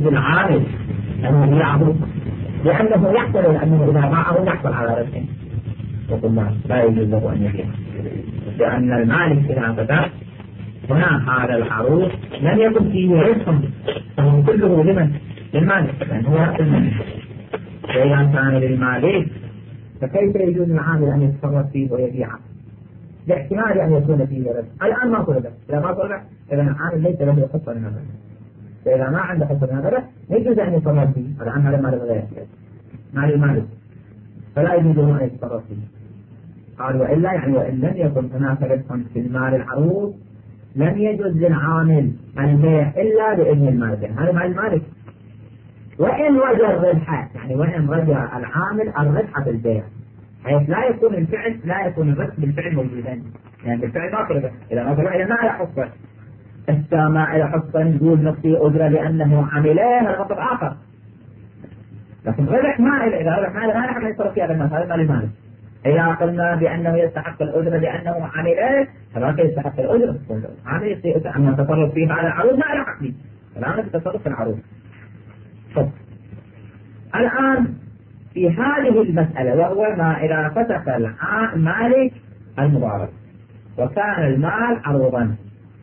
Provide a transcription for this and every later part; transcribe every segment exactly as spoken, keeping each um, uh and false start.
يجوز العامل أن يبيعه لأنه يحتمل أنه إذا باعه يحصل على ربح، وقلنا لا يجوز له أن يبيعه لأن المالك إذا فتح هنا هذا العروض لم يكن فيه ربح، فهو كله لمن؟ للمالك، لأن هو رأس المالك. فإذا كان للمالك فكيف يجوز العامل أن يتصرف فيه ويبيعه؟ باحتمال أن يكون فيه ربح. الآن ما طلب، إذا ما طلب إذا العامل ليس له حصة من هذا، فإذا ما عنده حصة من هذا يجوز أن يتصرف فيه. الآن هذا مال غير مال المالك فلا يجوز له أن يتصرف فيه. قال وإلا يعني وإن لم يكن هناك ربح في المال العروض لم يجوز للعامل البيع إلا بإذن المالك، هذا مال المالك. وإن وجد الربح يعني وإن رجع العامل الربح في البيع، حيث لا يكون الفعل لا يكون الربح بالفعل موجودا، يعني بالفعل ما طلب، إذا ما طلب إذا ما له حصة، إذا ما له حصة نقول نقصي أجرة لأنه عمله هذا مطلب آخر. لكن ربح ما إذا ربح ما لا يحق يتصرف في هذا المال، هذا مال المالك. إذا قلنا بأنه يستحق الأجرة لأنه عمله فلا يستحق الأجرة، عمل يستطيع أن يتصرف فيه على العروض ما له حق، الآن يتصرف في العروض. طب الآن في هذه المسألة وهو ما إذا فتح المالك المضارب وكان المال عروضا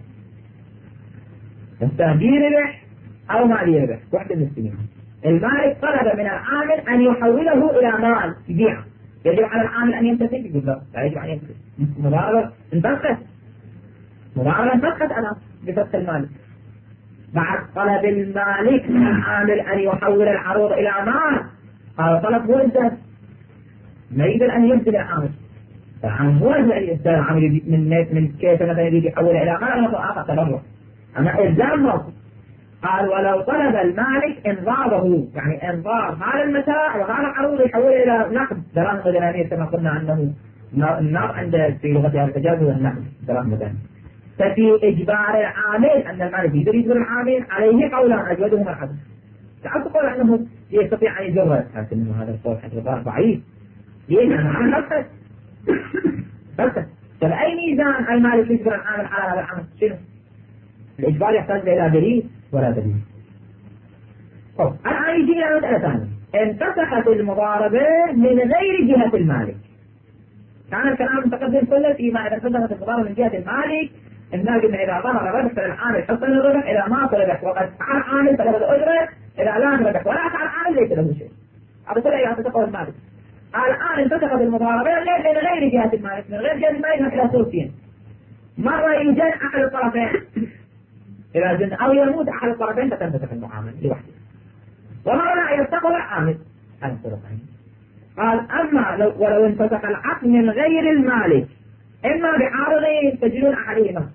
فيه ربح أو ما لي ربح واحدة من السنين، المالك طلب من العامل أن يحوله إلى مال يبيعه، يجب على العامل أن يمتثل؟ يقول لا لا يجب أن يمتثل، مضاربة انفسخت، مضاربة انفسخت أنا بفتح المالك بعد طلب المالك من العامل أن يحول العروض إلى مال. هذا طلب هو الزهد، ما يقدر أن يمثل العامل، العامل هو الزهد العامل من من كيف مثلا يريد يحوله إلى مال أو آخر تبرع، أما إلزام موقف. قال ولو طلب المالك انضابه يعني انضاب هذا المتاع وهذا العروض يحوله إلى نقد دراهم مدنانية كما قلنا عنه النار عند في لغة الحجاز والنقد دراهم مدنانية. ففي إجبار العامل أن المالك يقدر يجبر العامل عليه قولا أجودهما العدل. تعال تقول أنه يستطيع أن يجرد، لكن هذا القول حتى ضعيف. ليش؟ أنا بس بس فبأي ميزان المالك يجبر العامل على هذا العمل؟ شنو؟ الإجبار يحتاج إلى دليل ولا دليل. طب الآن يجينا مسألة ثانية، انفسخت المضاربة من غير جهة المالك. كان الكلام متقدم كله فيما إذا انفسخت المضاربة من جهة المالك، الناس إن إذا ظهر ربح فالعامل حصل الربح، إذا ما ربح وقد فعل عامل فله الأجرة، إذا لا ربح ولا فعل عامل ليس له شيء. هذا كله ينفسخه المالك. الآن انفسخت المضاربة من غير جهة المالك، من غير جهة المالك إلى صورتين. مرة يجن أحد الطرفين إذا جن أو يموت أحد الطرفين فتنفسخ المعاملة لوحده، ومرة لا يستقر العامل عن الطرفين. قال أما لو ولو انفسخ العقد من غير المالك إما بعارضين تجنون أحدهما،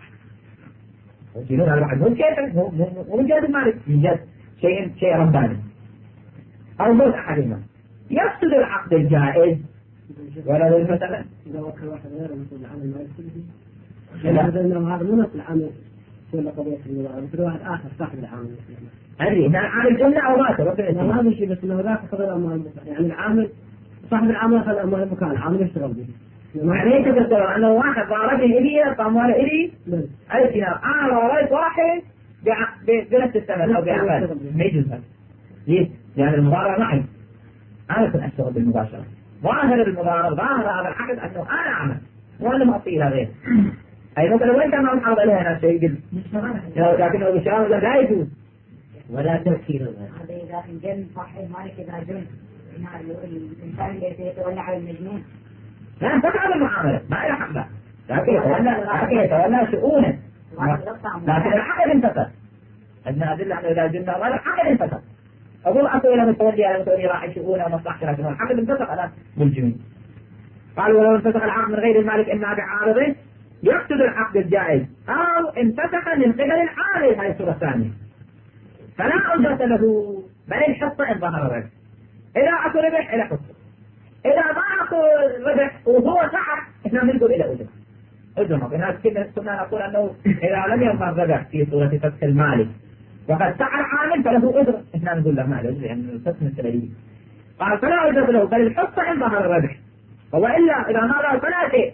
تجنون على واحد مو كيف مو مو من جهة المالك، من جهة شيء شيء رباني، أو موت أحدهما يفسد العقد الجائز. ولو مثلا إذا وكل واحد غير مسؤول عن المال كله، إذا إنه هذا مو نفس العامل ولا قضية المضاربة، كل واحد آخر صاحب العامل. أدري إن العامل جنة أو مات ربنا ما هذا الشيء، بس إنه ذاك خذ الأموال يعني العامل صاحب العامل أخذ الأموال المكان العامل يشتغل به. يعني إيش تقدر أنه واحد ضاربني إلي فأمواله إلي أي سنة أنا ضاربت واحد بنفس الثمن أو بعمل ما يجوز هذا. ليش؟ لأن المضاربة معي أنا كنت أشتغل بالمباشرة، ظاهر المضاربة ظاهر هذا العقد أنه أنا أعمل وأنا ما أعطيه إلى غيره. أي مثلا وين كان ما نحافظ عليها نفس الشيء يقول لكنه بشارة لا يجوز ولا تفكير. هذا إذا إنجن صاحب مالك إذا جن الإنسان اللي يتولى على المجنون لا تفعل المعاملة ما إلى حق، لكن يتولى لكن يتولى شؤونه، لكن الحق انتقل أن أدل أنه إذا جن ولا الحق انتقل أقول أصل إلى متولي على متولي راعي شؤونه ومصلحته، لكن الحق انتقل على بالجنون. قالوا ولو انفسخ العقد من غير المالك إما بعارضه يفسد العقد الجائز أو انفسخ من قبل العامل، هذه الصورة الثانية فلا أجرة له بل الحصة إن ظهر الربح. إذا أكو ربح إلى حصة، إذا ما أكو ربح وهو صعب إحنا نقول إلى أجرة. أجرة هنا كنا نقول أنه إذا لم يظهر ربح في صورة فتح المالك وقد سعى العامل فله أجرة، إحنا نقول له ما له أجرة يعني الفتح السببية. قال فلا أجرة له بل الحصة إن ظهر الربح، وإلا إذا ما ظهر فلا شيء.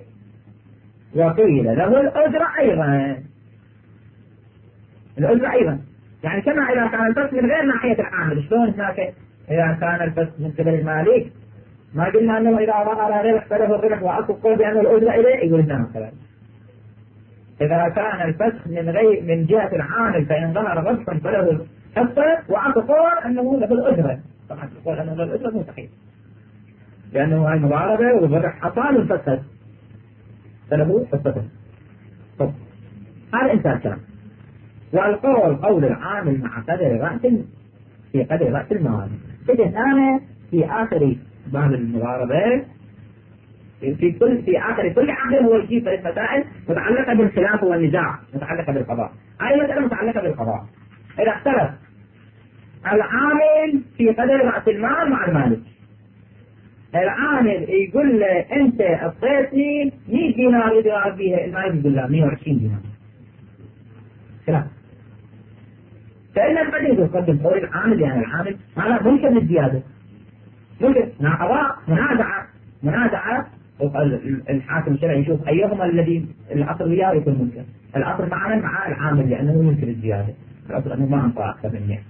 وقيل له الأجرة أيضا، الأجرة أيضا يعني كما إذا كان الفسخ من غير ناحية العامل، شلون هناك إذا كان الفسخ من قبل المالك ما قلنا أنه إذا ظهر ربح فله الربح وأكو قول بأنه الأجرة إليه، يقول لنا مثلا إذا كان الفسخ من غير من جهة العامل فإن ظهر ربح فله الحصة وأكو قول أنه له الأجرة. طبعا يقول أنه له الأجرة مو صحيح، لأنه هاي مضاربة والربح حصل والفسخ فله حصته. طب هذا إنسان كلام. والقول قول العامل مع قدر رأس في قدر رأس المال. إذا هنا في آخر باب المضاربة في كل في آخر كل عقد هو يجيب المسائل متعلقة بالخلاف والنزاع متعلقة بالقضاء. هذه مسألة متعلقة بالقضاء. إذا اختلف العامل في قدر رأس المال مع المالك، العامل يقول له أنت أعطيتني مئة دينار يضرب بها، المالك يقول له مئة وعشرين دينار. خلاف. فإن القدر يقدم قول العامل يعني العامل هذا ممكن الزيادة، ممكن مع قضاء منازعة منازعة الحاكم الشرعي يشوف أيهما الذي الأصل وياه يكون ممكن. الأصل معنا مع العامل لأنه ممكن الزيادة، الأصل أنه ما أنطى أكثر من مئة.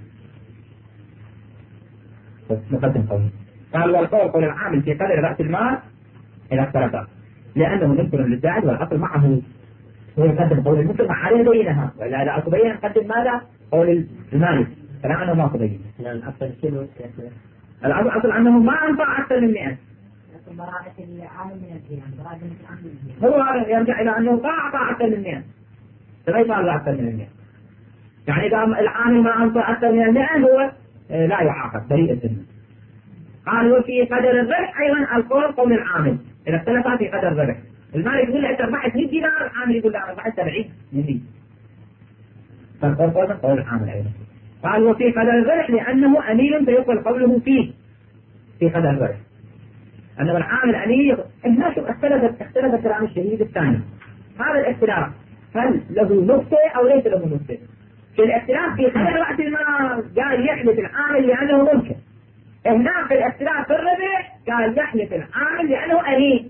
بس نقدم قوله. قال والقول قول العامل في قدر رأس المال إلى اختلفا لأنه ممكن للزائد والأصل معه هو يقدم قول الممكن مع عليه بينها، ولا إذا أتبين نقدم ماذا؟ قول المالك كلام أنه ما تبين. لأن الأصل شنو؟ الأصل أصل أنه ما أنفع أكثر من مئة. براءة العامل من الزيان، براءة العامل من الزيان. هو هذا يرجع إلى أنه ما أعطى أكثر من مئة. فلا يطالع أكثر من المئة. يعني إذا العامل ما أنفع أكثر من المئة هو لا يعاقب بريء الذمة. قال وفي قدر الربح أيضا القول قول العامل إذا اختلف في قدر الربح. المالك يقول له أنت ربحت مئة دينار، العامل يقول له أنا ربحت سبعين من مئة. فالقول قول العامل أيضا. قال وفي قدر الربح لأنه أمين فيقبل قوله فيه في قدر الربح. أنه العامل أمين. هنا شوف اختلفت اختلف كلام الشهيد الثاني. هذا الاختلاف هل له نقطة أو ليس له نقطة؟ في الاختلاف في قدر رأس المال قال يحلف العامل لأنه ممكن. هنا في الاختلاف في الربح قال يحلف العامل لأنه أمين.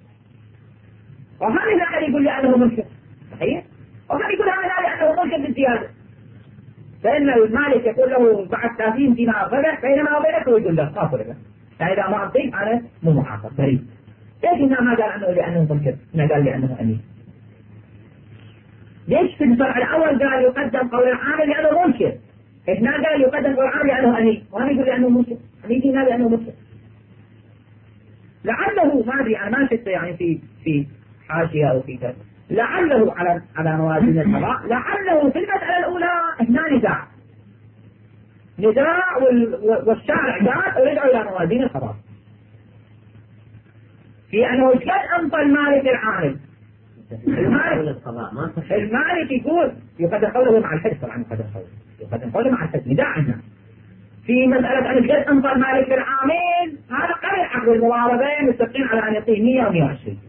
وهذا لا يقول لأنه ممكن صحيح؟ وهذا يقول هذا لأنه ممكن بالزيادة. فإن المالك يقول له بعد ثلاثين دينار ربح بينما وبينك ويقول له خاف ربح. يعني إذا ما أعطيك أنا مو محاصر بريء. ليش هنا ما قال عنه لأنه ممكن؟ هنا قال لأنه أمين. ليش في الفرع الأول قال يقدم قول العامل لأنه ممكن؟ هنا قال يقدم قول العامل لأنه أمين، وهنا يقول لأنه ممكن. أمين هنا لأنه ممكن. لعله ما أدري أنا ما شفت يعني في في حاشية أو في كذا. لعله على على موازين القضاء، لعله في المسألة الأولى هنا نزاع. نزاع والشارع قال ورجعوا إلى موازين القضاء. في أنه قد أنطى المالك العامل. المالك المالك يقول يقدم قوله مع الحج، طبعا يقدم قوله يقدم قوله مع الحج. نزاع عندنا في مسألة أن قد أنطى المالك العامل، هذا قبل عقد المضاربة متفقين على أن يعطيه مئة و مئة وعشرين.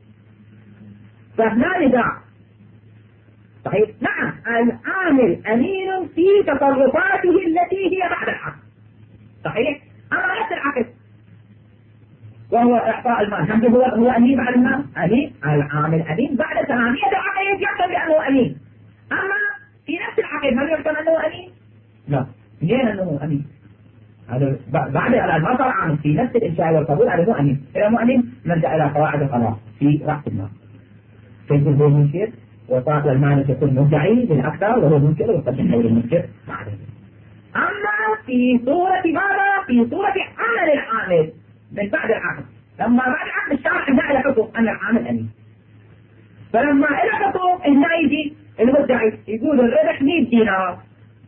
فهنا نزاع صحيح. نعم العامل أمين في تصرفاته التي هي بعد العقد صحيح. أما نفس العقد وهو إعطاء المال هم هو هو أمين بعد المال. أمين العامل أمين بعد ثمانية عقد يحسب بأنه أمين. أما في نفس العقد هل يحسب أنه أمين؟ لا. ليه أنه أمين؟ هذا بعد ما صار عامل في نفس الإنشاء والقبول على أنه أمين. إذا مو أمين نرجع إلى قواعد القضاء في رأس المال. كيف هو منكر وصار المالك يكون مدعي بالأكثر وهو منكر ويقدم قول المنكر مع ذلك. أما في صورة ماذا؟ في صورة عمل العامل من بعد العقد. لما بعد العقد الشرع جاء إلى حكم أن العامل أمين. فلما إلى حكم هنا يجي المدعي يقول الربح مئة دينار.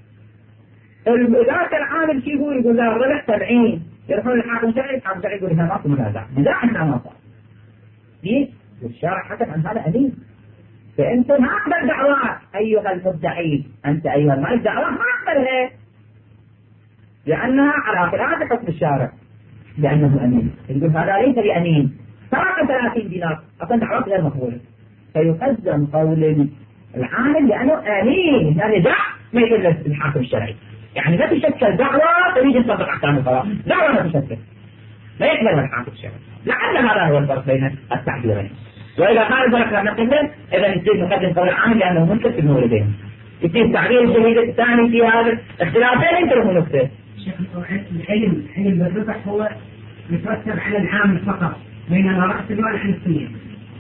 ذاك العامل شو يقول؟ يقول لا الربح سبعين. يروحون الحاكم الشرعي، الحاكم الشرعي يقول هنا ما في منازع، نزاع هنا ما صار. ليش؟ الشرع حكم عن هذا أمين. فأنت ما أقبل دعوات أيها المدعي، أنت أيها المالك دعوات ما أقبلها لأنها على خلاف حكم الشارع لأنه أمين. يقول هذا ليس بأمين، سرق ثلاثين دينار، أصلا دعوات غير مقبولة. فيقدم قول العامل لأنه أمين. يعني دع ما يقول الحاكم الشرعي، يعني لا تشكل دعوة تريد أن تطبق أحكام القضاء، دعوة لا تشكل لا يقبلها الحاكم الشرعي. لعل هذا هو الفرق بين التعبيرين. وإذا كان الفرق لم نقبل إذا نصير نقدم قول العامل لأنه منكر في الموردين. يصير تعبير الشهيد الثاني في هذا اختلافين ينتبهوا نقطة. العلم علم الربح هو يترتب على العامل فقط بينما رأس المال عن السنين.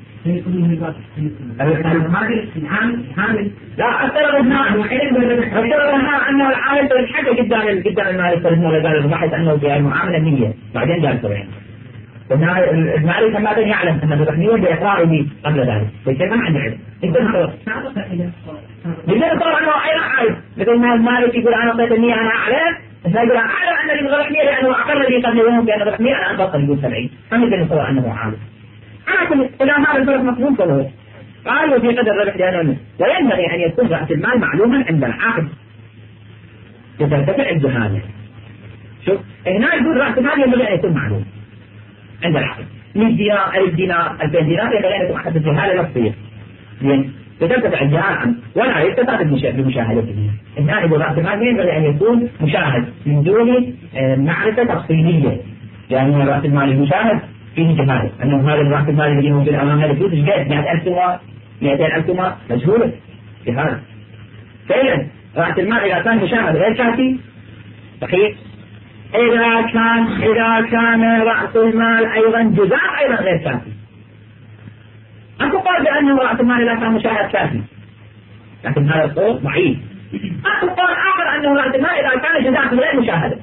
لا افترض انها افترض انها انه العامل بالحاجه قدام قدام المالك فهمه قال البحث انه المعامله نيه بعدين قال سبعين. قلنا المالك ما كان يعلم ان الربح نيه باقراره قبل ذلك فكيف ما عنده علم يقدر يقدر طبعا انه ايضا عارف مثل ما المالك يقول انا اعطيت النيه انا اعلم يقول اعلم ان الربح نيه لانه اقر لي قبل يوم بان الربح نيه انا انبطل يقول سبعين ما يقدر يتصور انه عالم. على كل إلى هذا الفرق مفهوم كله. قال وفي قدر الربح لأنه وينبغي أن يكون رأس المال معلوما عند العقد لترتفع الجهالة. شوف هنا يقول رأس المال ينبغي أن يكون معلوم عند العقد مئة دينار ألف دينار ألفين دينار ينبغي أن يكون حتى الجهالة نفسية. زين لترتفع الجهالة ولا يستفاد بمشاهدته. هنا يقول رأس المال ينبغي أن يكون مشاهد من دون معرفة تفصيلية يعني رأس المال المشاهد فيه جهالة أنه هذا الرأس المال الذي موجود أمام هذا الفلوس إيش قد مئة ألف دولار مئتين ألف دولار مجهولة جهالة. فإذا رأس المال إذا كان مشاهد غير كافي صحيح. إذا كان إذا كان رأس المال أيضا جزاء أيضا غير كافي. أكو قول بأنه رأس المال إذا كان مشاهد كافي لكن هذا القول ضعيف. أكو قول آخر أنه رأس المال إذا كان جزاء غير مشاهدة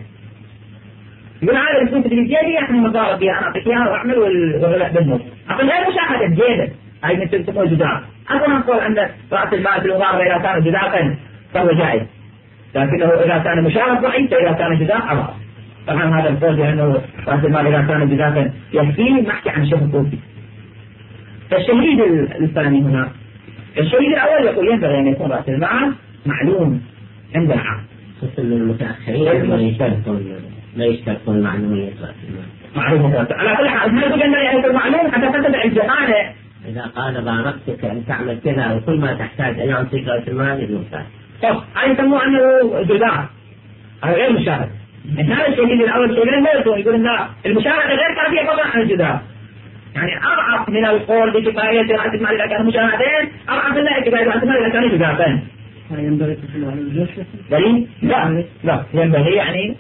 يقول هذا الفلوس اللي بجيبي احنا مضارب فيها انا اعطيك اياها واعمل والغلاء بالنص. اقول غير مشاهده جيبه هاي مثل تسمى جدار. اقول نقول ان راس المال في المضاربه اذا كان جدارا فهو جائز لكنه اذا كان مشاهد ضعيف فاذا كان جدار حرام. طبعا هذا القول بانه راس المال اذا كان جدارا يكفي نحكي عن شيء حقوقي. فالشهيد الثاني هنا الشهيد الاول يقول ينبغي ان يكون راس المال معلوم عند العقد. خصوصا المتاخرين ما يشترطون لا يشترطون معلومية رأس المال. معلومة على كل حال ما يقول أنه يعني المعلوم حتى تتبع الجهالة. إذا قال باركتك أن تعمل كذا وكل ما تحتاج أن يعطيك رأس المال الممتاز. طب هاي يسموه أنه جزاء هذا غير مشاهد. هذا الشيء الأول الشيء ما يقول يقول لا المشاهدة غير كافية فضلا عن الجزاء. يعني أضعف من القول بكفاية رأس المال إذا كان مشاهدين أضعف من كفاية رأس المال إذا كان جزاءين. ينبغي تسمع على الجيش دليل؟ لا لا ينبغي يعني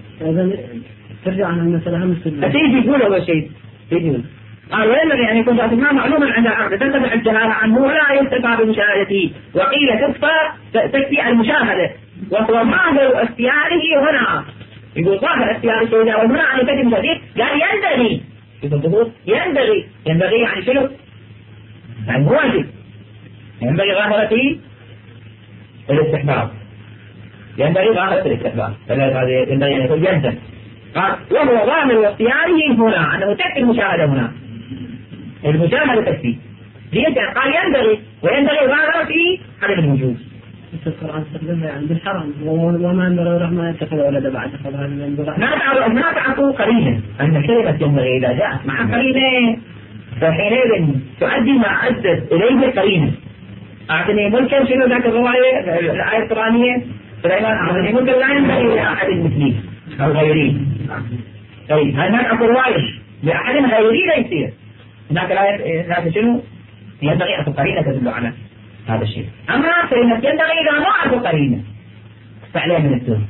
ترجع عن المسألة هم السلم. تيجي يقول أول شيء تيجي يقول قال وينبغي أن يكون رأس المال معلوما عند العقد تنتفع الجهالة عنه ولا ينتفع بمشاهدته وقيل تكفى تكفي المشاهدة وهو ظاهر اختياره هنا. يقول ظاهر اختيار الشهيد وهنا أن يكفي مشاهدته قال ينبغي يقول ينبغي ينبغي يعني شنو؟ يعني واجب ينبغي ظاهرته الاستحباب ينبغي ظاهرة الاستحباب ينبغي أن يكون يلزم. قال وهو ظاهر اختياره هنا أنه تكفي المشاهدة هنا المشاهدة تكفي ليس قال ينبغي وينبغي ظاهرة في عدم الوجود. القرآن استخدمها يعني بالحرم وما ينبغي الرحمن يتخذ ولدا بعد ما تعرف ما تعرفوا قرينة أن كلمة ينبغي إذا جاءت مع قرينة فحينئذ تؤدي ما أدت إليه قرينة. أعطني ملكا شنو ذاك الرواية الآية القرآنية سليمان أعطني ملكا لا ينبغي لأحد مثلي أو غيري. طيب هناك أكو رواية لأحد غيري لا يصير هناك الآية هناك شنو ينبغي أكو قرينة تدل على هذا الشيء. أما كلمة ينبغي إذا ما أكو قرينة فعليها من التهم.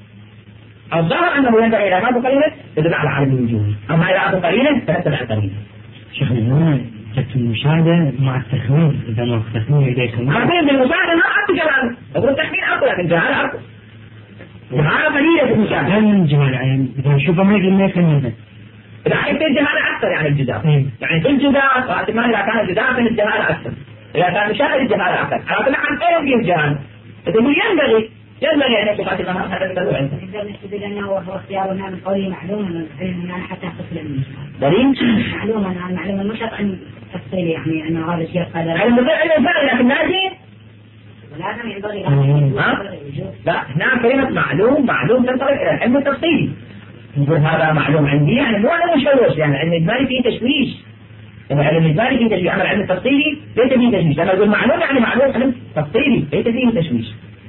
الظاهر أنه ينبغي إذا ما أكو قرينة تدل على عدم الوجود أما إذا أكو قرينة فتتبع القرينة. شيخ الإمام تكفي المشاهدة مع التخمين إذا ما التخمين إليكم. عارفين بالمشاهدة ما أكو جهال أقول التخمين أكو لكن جهال أكو. جهالة قليلة في المشاهدة. لا من جهال يعني إذا نشوفه ما يقدر ما يفهمه. إذا حيث الجهالة أكثر يعني الجدار. يعني في الجدار وقت ما إذا كان الجدار فإن الجهالة أكثر. إذا كان مشاهد الجهالة أكثر. على كل حال أين فيه الجهال؟ إذا ينبغي ينبغي أن يكون هذا هذا الدليل عنده. نقدر نستدل أنه هو اختيارنا من قوله معلوما العلم أنا حتى أتصل من دليل؟ معلوما عن معلوما مش عن تفصيل يعني أنه هذا الشيء قدر. علم العلم فعلا لكن لازم. ولازم ينبغي ها؟ لا هنا كلمة معلوم معلوم تنطبق إلى العلم التفصيلي. نقول هذا معلوم عندي يعني مو أنا مشوش يعني العلم الإجمالي فيه تشويش. العلم الإجمالي فيه تشويش أما العلم التفصيلي ليس فيه تشويش. أنا أقول معلوم يعني معلوم علم تفصيلي ليس فيه تشويش.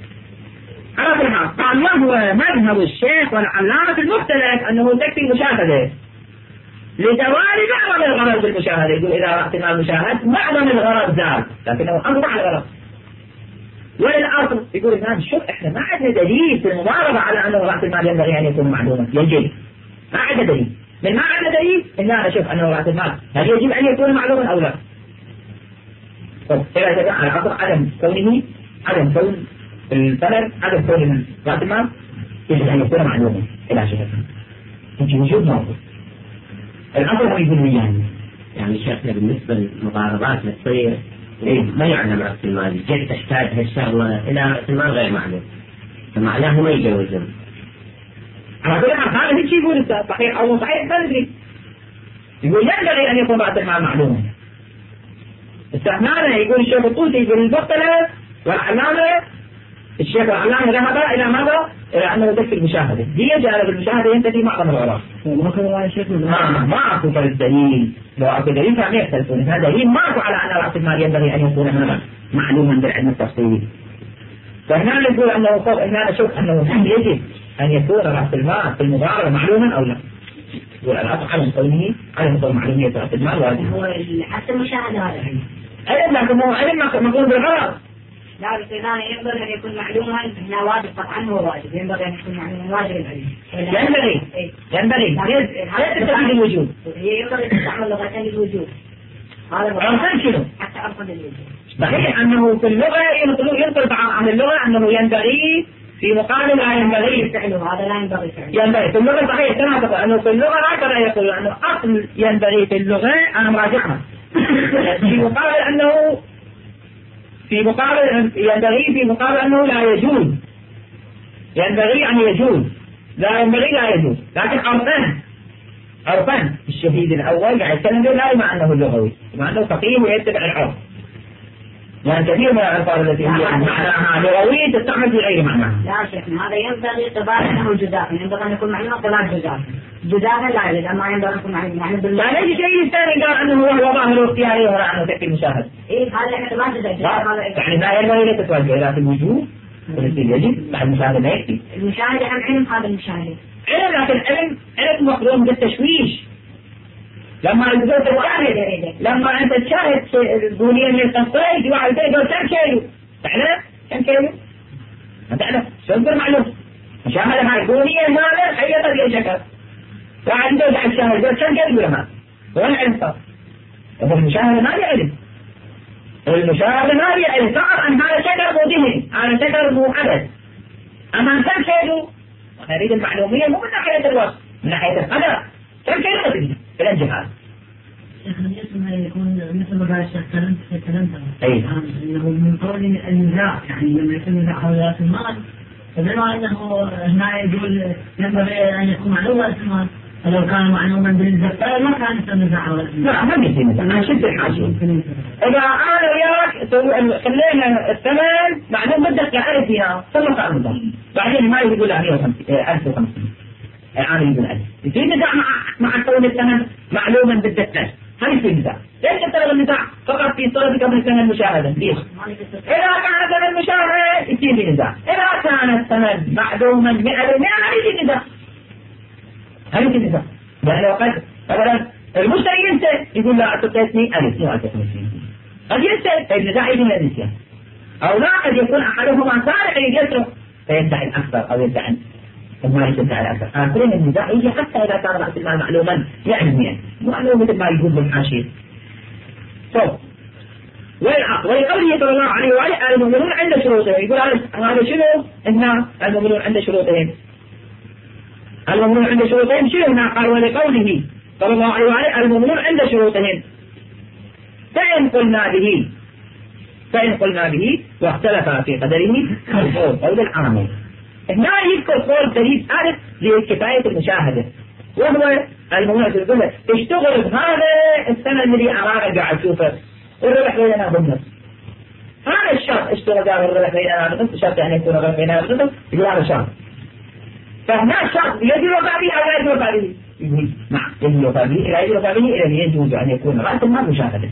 على كل حال قال وهو مذهب الشيخ والعلامة المختلف أنه تكفي مشاهدة لزوال معظم الغرض بالمشاهدة. يقول إذا رأت المشاهد معظم الغرض زال لكنه أنواع الغرض وللأصل يقول الناس شوف احنا ما عندنا دليل في المضاربة على أنه رأس المال ينبغي أن يكون معلوما يجب ما عندنا دليل من ما عندنا دليل إن أنا أشوف أنه رأس المال هل يجب أن يكون معلوما أو لا؟ طب إذا تبع على أصل عدم كونه عدم كون البلد عدم كون رأس المال يجب أن يكون معلوما إلى شيء يجب وجود موجود الأصل هو يقول يعني يعني شيخنا بالنسبة للمضاربات اللي تصير إيه ما يعلم رأس المال جد تحتاج هالشغلة إلى رأس المال غير معلوم فمعناه ما يجوزون على كل حال هذا الشيء يقول صحيح أو صحيح ما ندري يقول ينبغي أن يكون رأس المال معلوما استثنانا يقول الشيخ الطوسي يقول المختلف والعلامة الشيخ العلامة ذهب إلى ماذا؟ إلى أنه تكفي المشاهدة هي جانب المشاهدة ينتفي معظم العراق ما كان رأي الشيخ ما ما أكو الدليل لو أكو دليل فهم يختلفون هذا دليل ما أكو على أن رأس المال ينبغي أن يكون هذا معلوما بالعلم التفصيلي فهنا نقول أنه طب هنا نشوف أنه يجب أن يكون رأس المال في المضاربة معلوما أو لا يقول الأصل على كونه على مستوى معلومية رأس المال واجب هو حتى المشاهدة هذا أيضا لكن هو علم مقول بالغرض لا بس هنا ينبغي أن يكون معلوما هنا واجب قطعا هو واجب ينبغي أن يكون معلوما واجب العلم ينبغي ينبغي لا تستفيد الوجود هي ينبغي تستعمل لغتين الوجود هذا أرسل شنو؟ حتى أرسل الوجود صحيح أنه في اللغة ينقل ينقل عن اللغة أنه ينبغي في مقابل لا ينبغي فعله هذا لا ينبغي فعله ينبغي في اللغة صحيح كما تقول أنه في اللغة هكذا يقول أنه أصل ينبغي في اللغة أنا مراجعها في مقابل أنه في مقابل ينبغي في مقابل أنه لا يجوز ينبغي أن يجوز لا ينبغي لا يجوز لكن عرفان عرفان الشهيد الأول قاعد يتكلم لا مع أنه اللغوي مع أنه فقيه ويتبع العرف لأن كثير من الألفاظ التي هي معناها لغوية تستعمل في غير معناها. لا شيخنا هذا ينبغي اعتبار أنه جزاء ينبغي أن يكون معلومة اعتبار جزاء جزاء لا يوجد أما ينبغي أن يكون معلومة يعني بال يعني أي شيء ثاني قال أنه هو ظاهر اختياري ولا أنه تكفي المشاهد. إيه هذا اعتبار جزاء يعني لا ينبغي لا تتوجه إلى في الوجوب والتي يجب بعد المشاهدة لا يكفي. المشاهدة هم علم هذا المشاهدة. علم لكن علم علم مخلوق بالتشويش. لما تقول تشاهد لما أنت تشاهد البنية من التصوير واحد يقول كم كيلو تعرف كم كيلو ما تعرف شو يصير معلوم مشاهدة مع البنية هذا حقيقة في شكل واحد يقول على الشاهد يقول كم كيلو ما وين علم صار هو المشاهدة ما هي علم المشاهدة ما هي علم تعرف أن هذا شجر مو ذهن هذا شجر مو عدد أما كم كيلو نريد المعلومية مو من ناحية الوصف من ناحية القدر كم كيلو تدري في الجهاز شيخنا يسمى يكون مثل ما قال الشيخ كلمت في كلمته أي انه من قول النزاع يعني لما يكون نزاع حول راس المال فبما انه هنا يقول ينبغي ان يكون معلوم راس المال فلو كان معلوما بالنسبه ما كان يصير نزاع حول راس المال. لا ما بيصير نزاع شد الحاشيه. اذا انا وياك خلينا الثمن معلوم بدك ألف دينار ثم قال بعدين ما يقول له ألف وخمسين الآن يقول ألف يصير نزاع مع مع كون الثمن معلوما بالدقة هل يصير نزاع؟ ليش تطلب النزاع فقط في طلب قبل الثمن المشاهدة؟ ليش؟ إذا كان ثمن المشاهدة يصير لي نزاع، إذا كان الثمن معلوما مئة بالمئة هل يصير نزاع؟ هل يصير نزاع؟ يعني لو قد مثلا المشتري ينسى يقول لا أعطيتني ألف مو أعطيتني قد ينسى النزاع يجي من النسيان أو لا قد يكون أحدهما صالح يجسره فيدعي الأكثر أو يدعي ما يشد على أكثر آخرين النزاع يجي حتى إذا كان رأس المال معلوما يعني معلوم مثل ما يقول بالحاشية طب ولقوله صلى الله عليه وآله المؤمنون عند شروطهم يقول هذا شنو إن المؤمنون عند شروطهم المؤمنون عند شروطهم شنو هنا قال ولقوله صلى الله عليه وآله المؤمنون عند شروطهم فإن قلنا به فإن قلنا به واختلف في قدره القول قول العامل هنا يذكر قول دليل ثالث لكفاية المشاهدة وهو المؤمنون يقول اشتغل بهذا السنة الذي أمامك قاعد تشوفه والربح بيننا بالنص هذا الشرط اشتغل قال الربح بيننا بالنص شرط يعني يكون الربح بيننا بالنص يقول هذا شرط فهنا الشرط يجب وفاء به أو لا يجب وفاء به يقول نعم يجب وفاء به لا يجب وفاء به إذا يجوز أن يكون رأس المال مشاهدة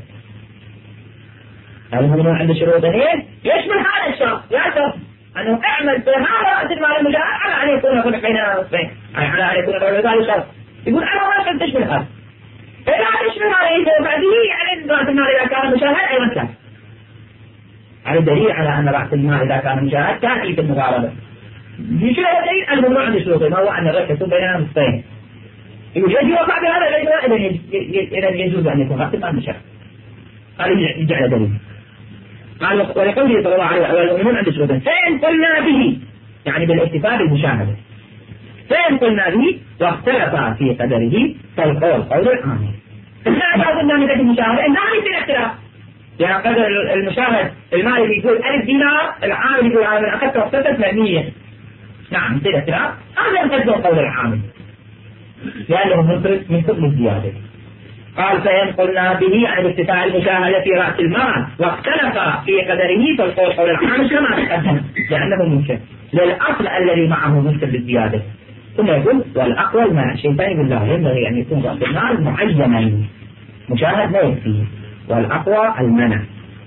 المؤمنون عند شروطين يشمل هذا الشرط لا شرط أنه أعمل في هذا رأس المال المشاهدة على أن يكون الربح بيننا نصفين على أن يكون الربح هذا شرط يقول أنا ما أقدر تشمل هذا إذا تشمل هذا يجب وفاء به يعني رأس المال إذا كان مشاهد أيضا كان هذا دليل على أن رأس المال إذا كان مشاهد تأتي في المضاربة. شنو هو الدليل؟ الممنوع عند شروطه، ما هو أن الربح يكون بيننا نصفين. يقول يجب وقع بهذا إذا يجوز أن يكون رأس المال مشاهد. قال يجعل دليل. قال ولقوله صلى الله عليه وسلم والمؤمنون عند شروطه فإن قلنا به يعني بالاكتفاء بالمشاهدة، فإن قلنا به واختلف في قدره فالقول قول العامل. إحنا قلنا من ذلك المشاهدة إنه ما يصير اختلاف، يعني قدر المشاهد المالك يقول ألف دينار، العامل يقول أنا من أخذت وقتت ثمانية. نعم يصير اختلاف، هذا يقدر قول العامل لأنه منفرد من كل الزيادة. قال فإن قلنا به عن الاكتفاء المشاهدة في رأس المال واختلف في قدره فالقول قول العامل كما تقدم لأنه ممكن للأصل الذي معه ممكن بالزيادة. ثم يقول والأقوى المنع، شيئين بالله ينبغي أن يكون رأس المال معينا مشاهد لا يكفيه، والأقوى المنع.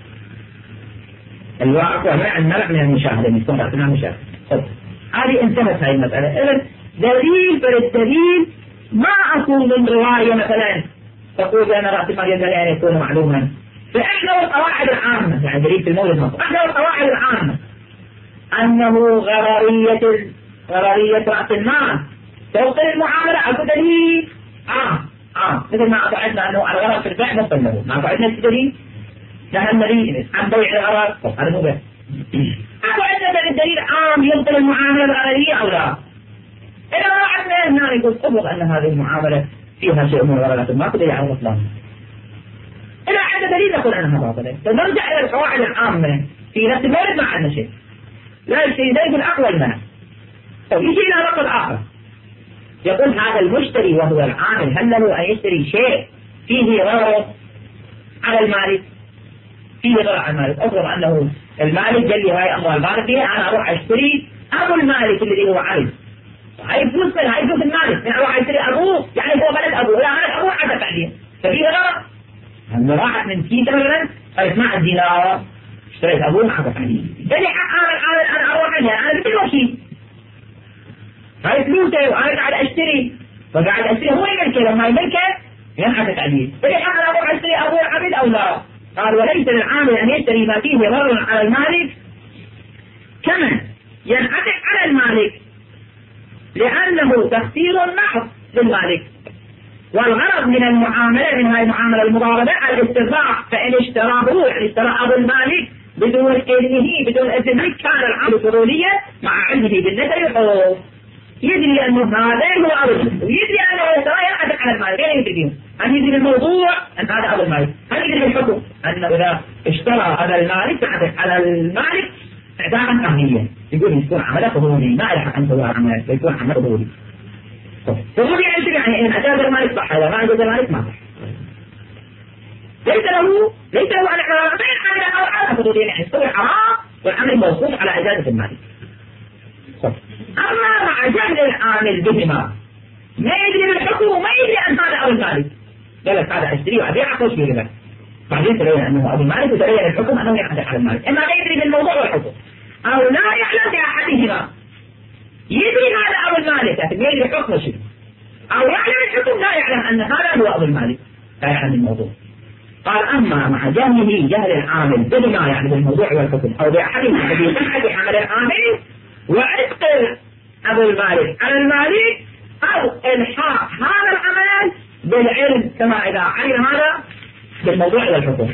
الأقوى المنع المنع من المشاهدة أن يكون رأس المال مشاهد. هذه انتهت هذه المسألة. إذن دليل فللدليل ما أكون من رواية مثلا تقول بأن رأس المال ينبغي أن يكون معلوما، فإحنا القواعد العامة يعني دليل في المولد مصر إحنا القواعد العامة أنه غررية غررية رأس المال توصل المعاملة أكو دليل عام عام مثل ما أقعدنا أنه الغرر في البيع مصل له، ما أقعدنا في دليل نهى النبي عن بيع الغرر هذا مو بيع. أقعدنا بالدليل عام يبطل المعاملة الغررية أو لا. إذا ما عندنا هنا يقول أبغض أن هذه المعاملة فيها شيء من غررات ما دليل على الإسلام. إذا عندنا دليل نقول أنها باطلة، فنرجع إلى القواعد العامة في نفس المورد ما عندنا شيء. لا يشتري ذلك الأقوى المنع. طيب يجي إلى نقد آخر يقول هذا المشتري وهو العامل هل له أن يشتري شيء فيه غرر على المالك؟ فيه غرر على المالك. أفرض أنه المالك قال لي هاي أموال مالكية أنا أروح أشتري أبو المالك الذي هو عبد، هاي فلوس من هاي فلوس المالك أنا أروح أشتري أبوه يعني هو بلد أبوه لا أنا أبوه عدد عليه ففيه غرر. أنا راحت من كيسة مثلا قالت ما عندي دينار اشتريت أبوه عدد عليه قال لي أنا أنا أروح عنها أنا بدي وكيل هاي فلوسه وأنا قاعد أشتري فقاعد أشتري هو يملكه لما يملكه ينعكس عليه. فلي أنا أروح أشتري أبوه عبد أو لا؟ قال وليس للعامل أن يشتري ما فيه ضرر على المالك كما ينعكس على المالك لأنه تخسير محض للمالك. والغرض من المعاملة من هذه المعاملة المضاربة الاسترضاع، فإن اشتراه يعني اشترى أبو المالك بدون إذنه بدون إذنه كان العامل فضوليا مع علمه بالنسبة أو يدري أنه هذا هو أبو المالك ويدري أنه اشترى ينعكس على المالك. غير يدري أن يدري الموضوع أن هذا أبو المالك. هل يدري الحكم أنه إذا اشترى هذا المالك ينعكس على المالك اعتاقا أهليا يقول يكون عمله فضولي ما يلحق أن هو عمله يكون عمله فضولي. فضولي يعني إن أجاز المالك صح إذا ما أجاز المالك ما صح. ليس له ليس له أن غير عمل أو عمل فضولي يعني يستوي حرام والعمل موصوف على إجازة المالك. أما مع جهل العامل بهما ما يدري بالحكم وما يدري أن هذا أبو المالك قال لك هذا أشتري وأبيع أخوش بيه لك بعدين تبين أنه أبو المالك وتبين الحكم أنه يعتق على المالك. إما لا يدري بالموضوع والحكم أو لا يعلم بأحدهما يدري هذا أبو المالك لكن ما يدري حكم شيء أو يعلم الحكم لا يعلم أن هذا هو أبو المالك لا يعلم الموضوع. قال أما مع جهله جهل العامل بما يعني بالموضوع والحكم أو بأحدهما الذي صحة عمل العامل وعتق أبو المالك على المالك أو إلحاق هذا العمل بالعلم كما إذا علم هذا بالموضوع والحكم.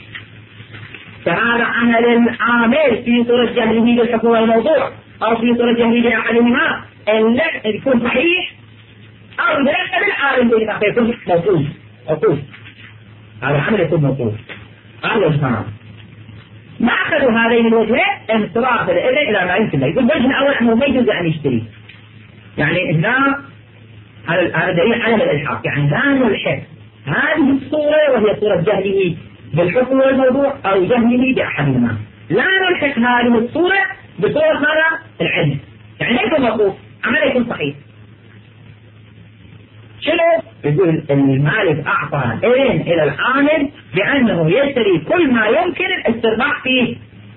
فهذا عمل العامل في صورة جهله بالحكم والموضوع أو في صورة جهله بأحدهما إن يكون صحيح أو يركب العالم بهما فيكون موقوف موقوف هذا العمل يكون موقوف. قال الإسلام ما أخذوا هذين الوجهين انصراف الإذن إلى ما يمكن له. يقول الوجه الأول أنه ما يجوز أن يشتري يعني هنا هذا دليل على الإلحاق يعني لا نلحق هذه الصورة وهي صورة جهله بالحكم والموضوع أو جهله بأحدهما لا نلحق هذه الصورة بصورة ماذا؟ العلم يعني لا يكون موقوف عمل يكون صحيح. شنو؟ يقول المالك أعطى إذن إلى العامل بأنه يشتري كل ما يمكن الاسترباح فيه.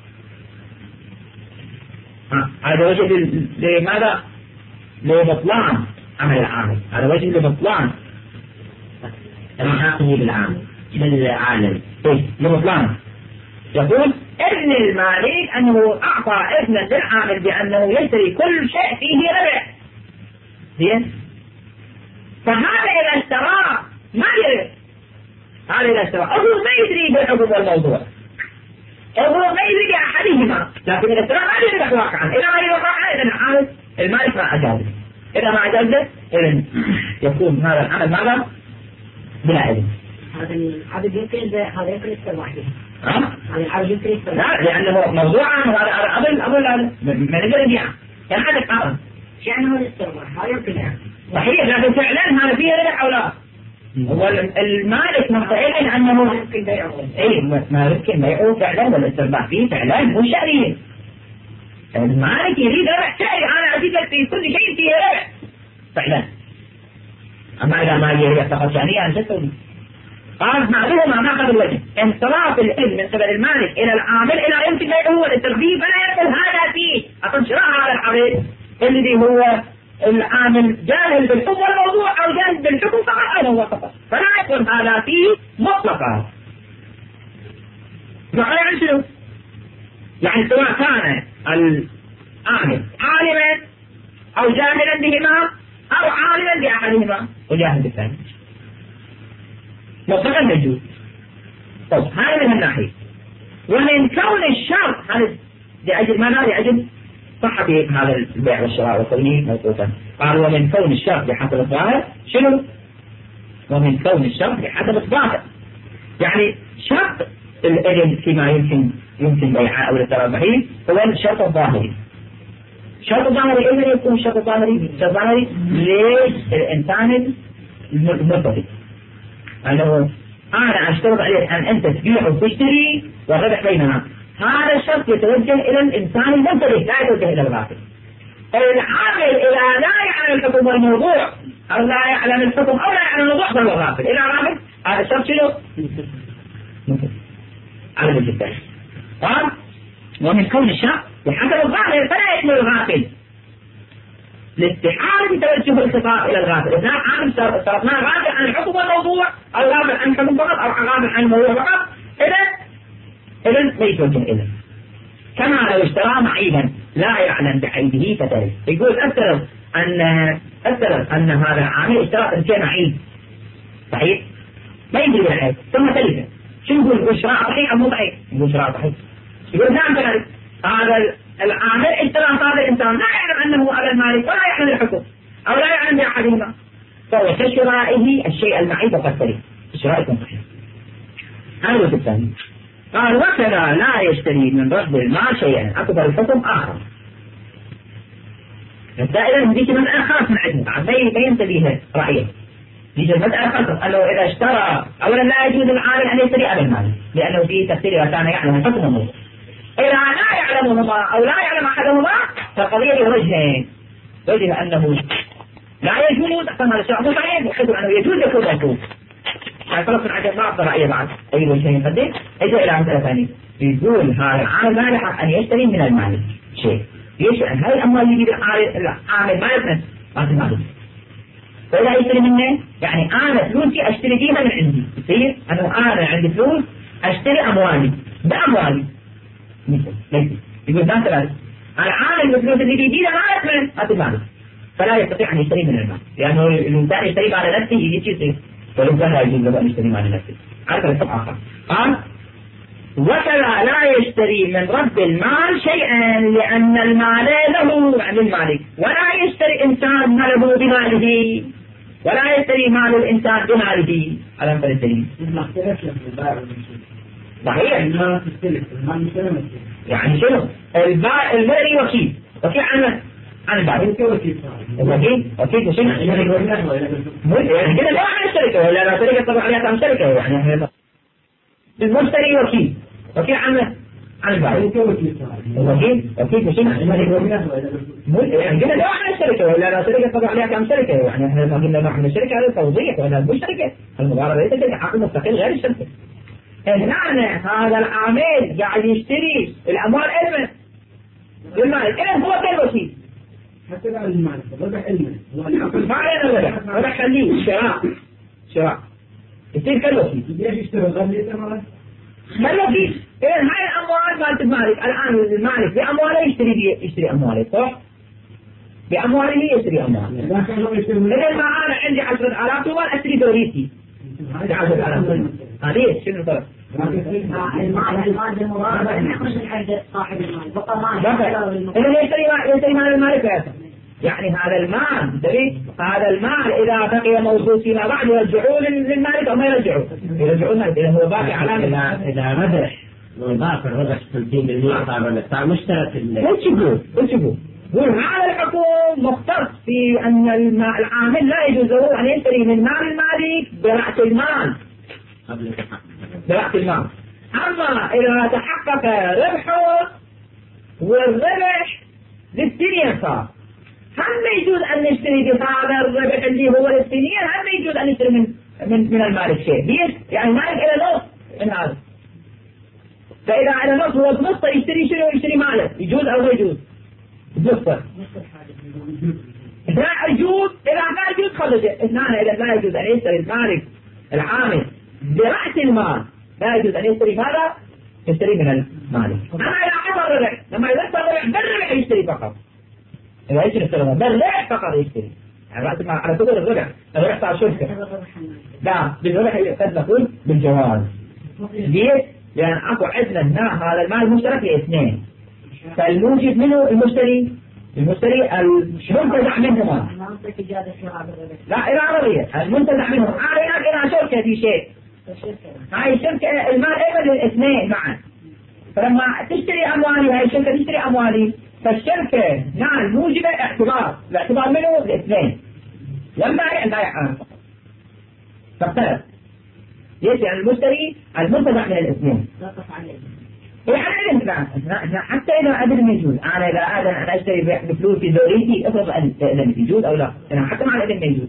هذا وجه لماذا؟ لبطلان عمل العامل. هذا وجه لبطلان الحاقه بالعامل بالعالم إيه لبطلان. يقول إذن المالك أنه أعطى إذنا للعامل بأنه يشتري كل شيء فيه ربح. زين؟ فهذا إذا اشتراه ما يربح، هذا إذا اشتراه هو ما يدري بالحكم والموضوع، هو ما يدري بأحدهما، لكن إذا اشتراه ما يربح واقعا. إذا ما يربح واقعا إذن العامل المالك ما أجازه، إذا ما أجازه إذن يكون هذا العمل ماذا؟ بلا إذن. هذا العبد يمكن هذا يمكن يستربح فيه. ها؟ هذا العبد يمكن يستربح. لا، لأنه موضوعا هذا أظن أظن من غير بيع، كان هذا قارن. يعني هو يستربح، هذا يمكن يعني. صحيح، لكن فعلا هذا فيه ربح أو لا؟ هو المالك مستعد أنه يمكن بيعه. إيه ما يمكن بيعه فعلا والاسترباح فيه فعلا مو شرعي. المالك يريد ربح شرعي، أنا أزيد في كل شيء فيه ربح فعلا. أما إذا ما يريد فقط شرعي أن تسوي. قال معلومة ما قد الوجه انصراف العلم من قبل المالك إلى العامل إلى يمكن بيعه والاسترباح، فلا يقول هذا فيه أصلا شراء هذا العامل الذي هو العامل جاهل بالحكم والموضوع أو جاهل بالحكم فقط هو فقط، فلا يقول هذا فيه مطلقا. يعني شنو؟ يعني سواء كان العامل عالما أو جاهلا بهما أو عالما بأحدهما وجاهل بالثاني مطلقا يجوز. طيب هذا من الناحية. ومن كون الشرط هذا لأجل ماذا؟ لأجل صحة هذا البيع والشراء وكونه موقوفا. قال ومن كون الشرط بحسب الظاهر شنو؟ ومن كون الشرط بحسب الظاهر، يعني شرط الإذن فيما يمكن يمكن بيعه أو الترابحين هو الشرط الظاهري. الشرط الظاهري إذن يكون الشرط الظاهري الشرط الظاهري للإنسان المرتبط، أنه أنا أشترط عليك أن أنت تبيع وتشتري والربح بيننا. هذا الشرط يتوجه إلى الإنسان المنتبه لا يتوجه إلى الغافل. العامل إذا لا يعلم الحكم والموضوع أو لا يعلم الحكم أو لا يعلم الموضوع فهو غافل. إذا غافل هذا الشرط شنو؟ على وجه الثاني. قال ومن كون الشرط بحسب الظاهر فلا يشمل الغافل لاستحالة توجه الخطاب إلى الغافل. إذا عامل صرفناه غافل عن الحكم والموضوع أو غافل عن الحكم فقط أو غافل عن الموضوع فقط إذا إذا لا يتوجه إليه. كما لو اشترى معيبا لا يعلم بعيبه فتلف. يقول أفترض أن أفترض أن هذا العامل اشترى شيء معيب صحيح ما يدري بالعيب ثم تلفه، شو يقول؟ يقول شراء صحيح أو مو صحيح؟ يقول شراء صحيح. يقول نعم كذلك هذا العامل اشترى هذا الإنسان لا يعلم أنه على المالك ولا يعلم الحكم أو لا يعلم بأحدهما، فهو كشرائه الشيء المعيب وقد تلف، الشراء يكون صحيح. هذا الوجه الثاني. قال وكذا لا يشتري من رد المال شيئا أكبر الحكم آخر. الدائرة هذيك مسألة خاص من عندنا ما ينتبه رأيه. هذيك المسألة خاصة قال له إذا اشترى أولا لا يجوز العامل أن يشتري على المال لأنه فيه تفسير إذا كان يعلم الحكم والموضوع. إذا لا يعلمهما أو لا يعلم أحدهما فالقضية لوجهين. وجه أنه لا يجوز أصلا هذا الشرع مو صحيح بحيث أنه يجوز يكون مكروه. يعني خلاص من عجل ما أعطى رأيه بعد أي وجهين يقدم. إجا إلى مسألة ثانية يقول هذا العامل ما يحق أن يشتري من المال شيء. ليش؟ لأن هذه الأموال اللي يجيب العامل ما يفنس ما تنفذ. فإذا يشتري منه يعني أنا فلوسي أشتري فيها من عندي. يصير أنه أنا عندي فلوس أشتري أموالي بأموالي مثل ليس يقول لا ثلاث العامل الفلوس اللي بيجينا ما يفنس ما تنفذ فلا يستطيع أن يشتري من المال لأنه الإنسان يشتري على نفسه يجي يصير ولكن لا يجوز له أن يشتري على نفسه. هذا الحكم آخر. قال وكذا لا يشتري من رد المال شيئا لأن المال له عن المالك ولا يشتري إنسان ماله بماله ولا يشتري مال الإنسان بماله على مثل الدليل. صحيح. يعني شنو؟ البائع المالي وكيل وكيل عنه عن البعض الوكيل وكيل شنو؟ يعني كده لا عن الشركة ولا لا شركة طبعا عليها عن شركة يعني المشتري وكيل وكيل عن عن البعض الوكيل وكيل شنو؟ يعني كده لا عن الشركة ولا لا شركة طبعا عليها عن شركة يعني احنا ما قلنا نحن الشركة هذا توظيف ولا مو شركة المضاربة ليس كده عقد مستقل غير الشركة. هنا هذا العامل قاعد يشتري الأموال علما بالمال إذا هو كالوكيل حتى بعد المعنى ربح علما ما علينا ربح ربح خليه شراء شراء يصير كالوكيل ليش يشتري غير تمام كالوكيل إذا هاي الأموال مالت المالك، الآن المالك بأمواله يشتري يشتري أمواله، صح؟ بأمواله يشتري أمواله. إذا ما أنا عندي عشرة آلاف دولار أشتري دوريتي عشرة آلاف، هذه شنو الفرق؟ المال المال بالمضاربة يخرج من عند صاحب المال بقى مال. إذا يشتري يشتري مال المالك يا يعني هذا المال تبي هذا المال إذا بقي موجود فيما بعد يرجعوه للمالك أو ما يرجعوه؟ يرجعوه المالك إذا هو باقي على إذا إذا ربح وضاف الربح خمسين بالمئة صار ربح صار مشترك. وش يقول؟ وش يقول؟ يقول هذا الحكم مختص في أن العامل لا يجوز له أن يشتري من مال المالك برأس المال برأس المال. أما إذا تحقق ربحه والربح للسنين صار، هل يجوز أن نشتري بهذا الربح اللي هو للسنين؟ هل يجوز أن نشتري من من من المالك شيء؟ يعني المالك إلى نص من هذا، فإذا على نص هو بنصه يشتري شنو؟ يشتري مالك، يجوز أو لا يجوز؟ بنصه. لا يجوز، إذا لا يجوز خرج اثنان. إذا لا يجوز أن يشتري المالك العامل برأس المال، لا يجوز أن يشتري ماذا؟ يشتري من المالك. أما إذا حصل ربح، لما يذكر ربح بالربح يشتري فقط. إذا يشتري السلامة بالربح فقط يشتري. يعني رأس المال على كبر الربح، الربح صار شركة. لا، بالربح قد نقول بالجواز. ليش؟ لأن أكو عندنا هنا هذا المال مشترك لاثنين، فالموجب منه المشتري المشتري المنتزع منهما. لا إلى رضية المنتزع منهم علينا إلى شركة في شيء. هاي الشركة المال أيضا للاثنين معا، فلما تشتري أموالي هاي الشركة تشتري أموالي، فالشركة نال موجبة اعتبار، الاعتبار منه الاثنين، لما لا يعلم فاختلف. ليش؟ يعني المشتري المنتزع من الاثنين. يعني حتى إذا أذن يجوز، أنا إذا أذن أنا أشتري بفلوسي ذوريتي أفرض أن أذن يجوز أو لا، يعني حتى مع الأذن ما يجوز.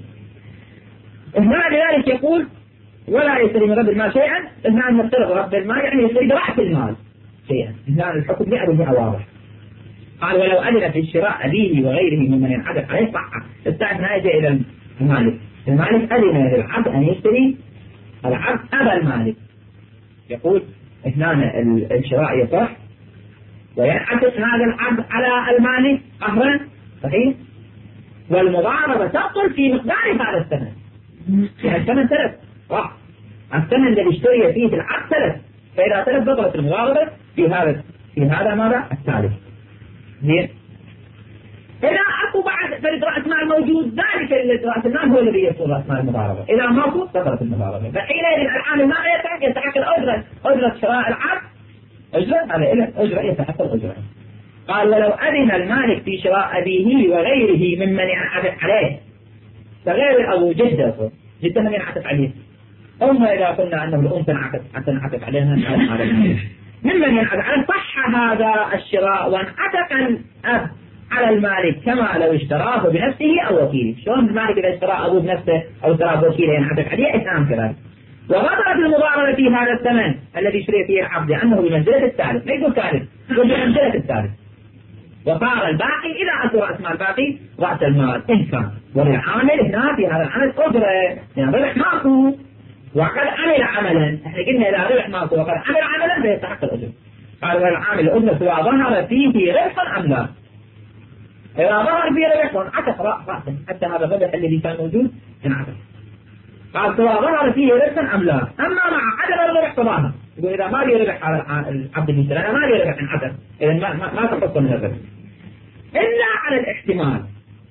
هنا لذلك يقول ولا يشتري من رب المال شيئا. هنا نفترض رب المال يعني يشتري برأس المال شيئا. هنا الحكم مئة بالمئة واضح. قال ولو أذن في الشراء أبيه وغيره ممن ينعقد عليه صح. استعد جاء إلى المالك، المالك أذن للعبد أن يشتري، العبد أبى المالك، يقول اثنان الشراء يصح وينعكس هذا العبد على المالك قهرا صحيح، والمضاربة تبطل في مقدار هذا الثمن. يعني الثمن ثلاث صح، الثمن الذي اشتري فيه العبد ثلاث، فإذا ثلاث بطلت المضاربة في هذا في هذا ماذا الثالث. زين، إذا أكو بعد فرد رأس مال موجود، ذلك رأس المال هو الذي يصل رأس مال المضاربة. إذا ماكو بطلت المضاربة. فحينئذ العامل ماذا يستحق؟ يستحق الأجرة، أجرة شراء العبد، أجرة على إله أجرة يستحق الأجرة. قال ولو أذن المالك في شراء أبيه وغيره ممن ينعكس عليه، فغير الأبو جده جده من ينعكس عليه، أما إذا قلنا أنه الأم تنعكس تنعكس عليها هذا المالك ممن ينعكس عليه صح هذا الشراء وانعكس الأب على المالك كما لو اشتراه بنفسه أو وكيله. شلون المالك إذا اشترى أبوه بنفسه أو اشتراه بوكيله ينعكس عليه إثنان كذلك. وغطرت المضاربة في هذا الثمن الذي اشتري فيه العبد لأنه بمنزلة الثالث، ما يقول ثالث، يقول بمنزلة الثالث. وصار الباقي إذا أتوا رأس مال باقي رأس المال إن كان، وللعامل هنا في هذا العمل أجرة، يعني ربح ماكو وقد عمل عملا. احنا قلنا إذا ربح ماكو وقد عمل عملا فيستحق الأجر. قال والعامل الأجرة سواء ظهر فيه ربح أم لا. إذا ظهر فيه ربح وانعكس رأسه حتى هذا الربح الذي كان موجود انعكس. قال سواء ظهر فيه ربح أم لا. أما مع عدم الربح فظاهر، يقول إذا ما لي ربح على العبد المثل أنا ما لي ربح انعكس، إذا ما ما, ما تحط من الربح إلا على الاحتمال.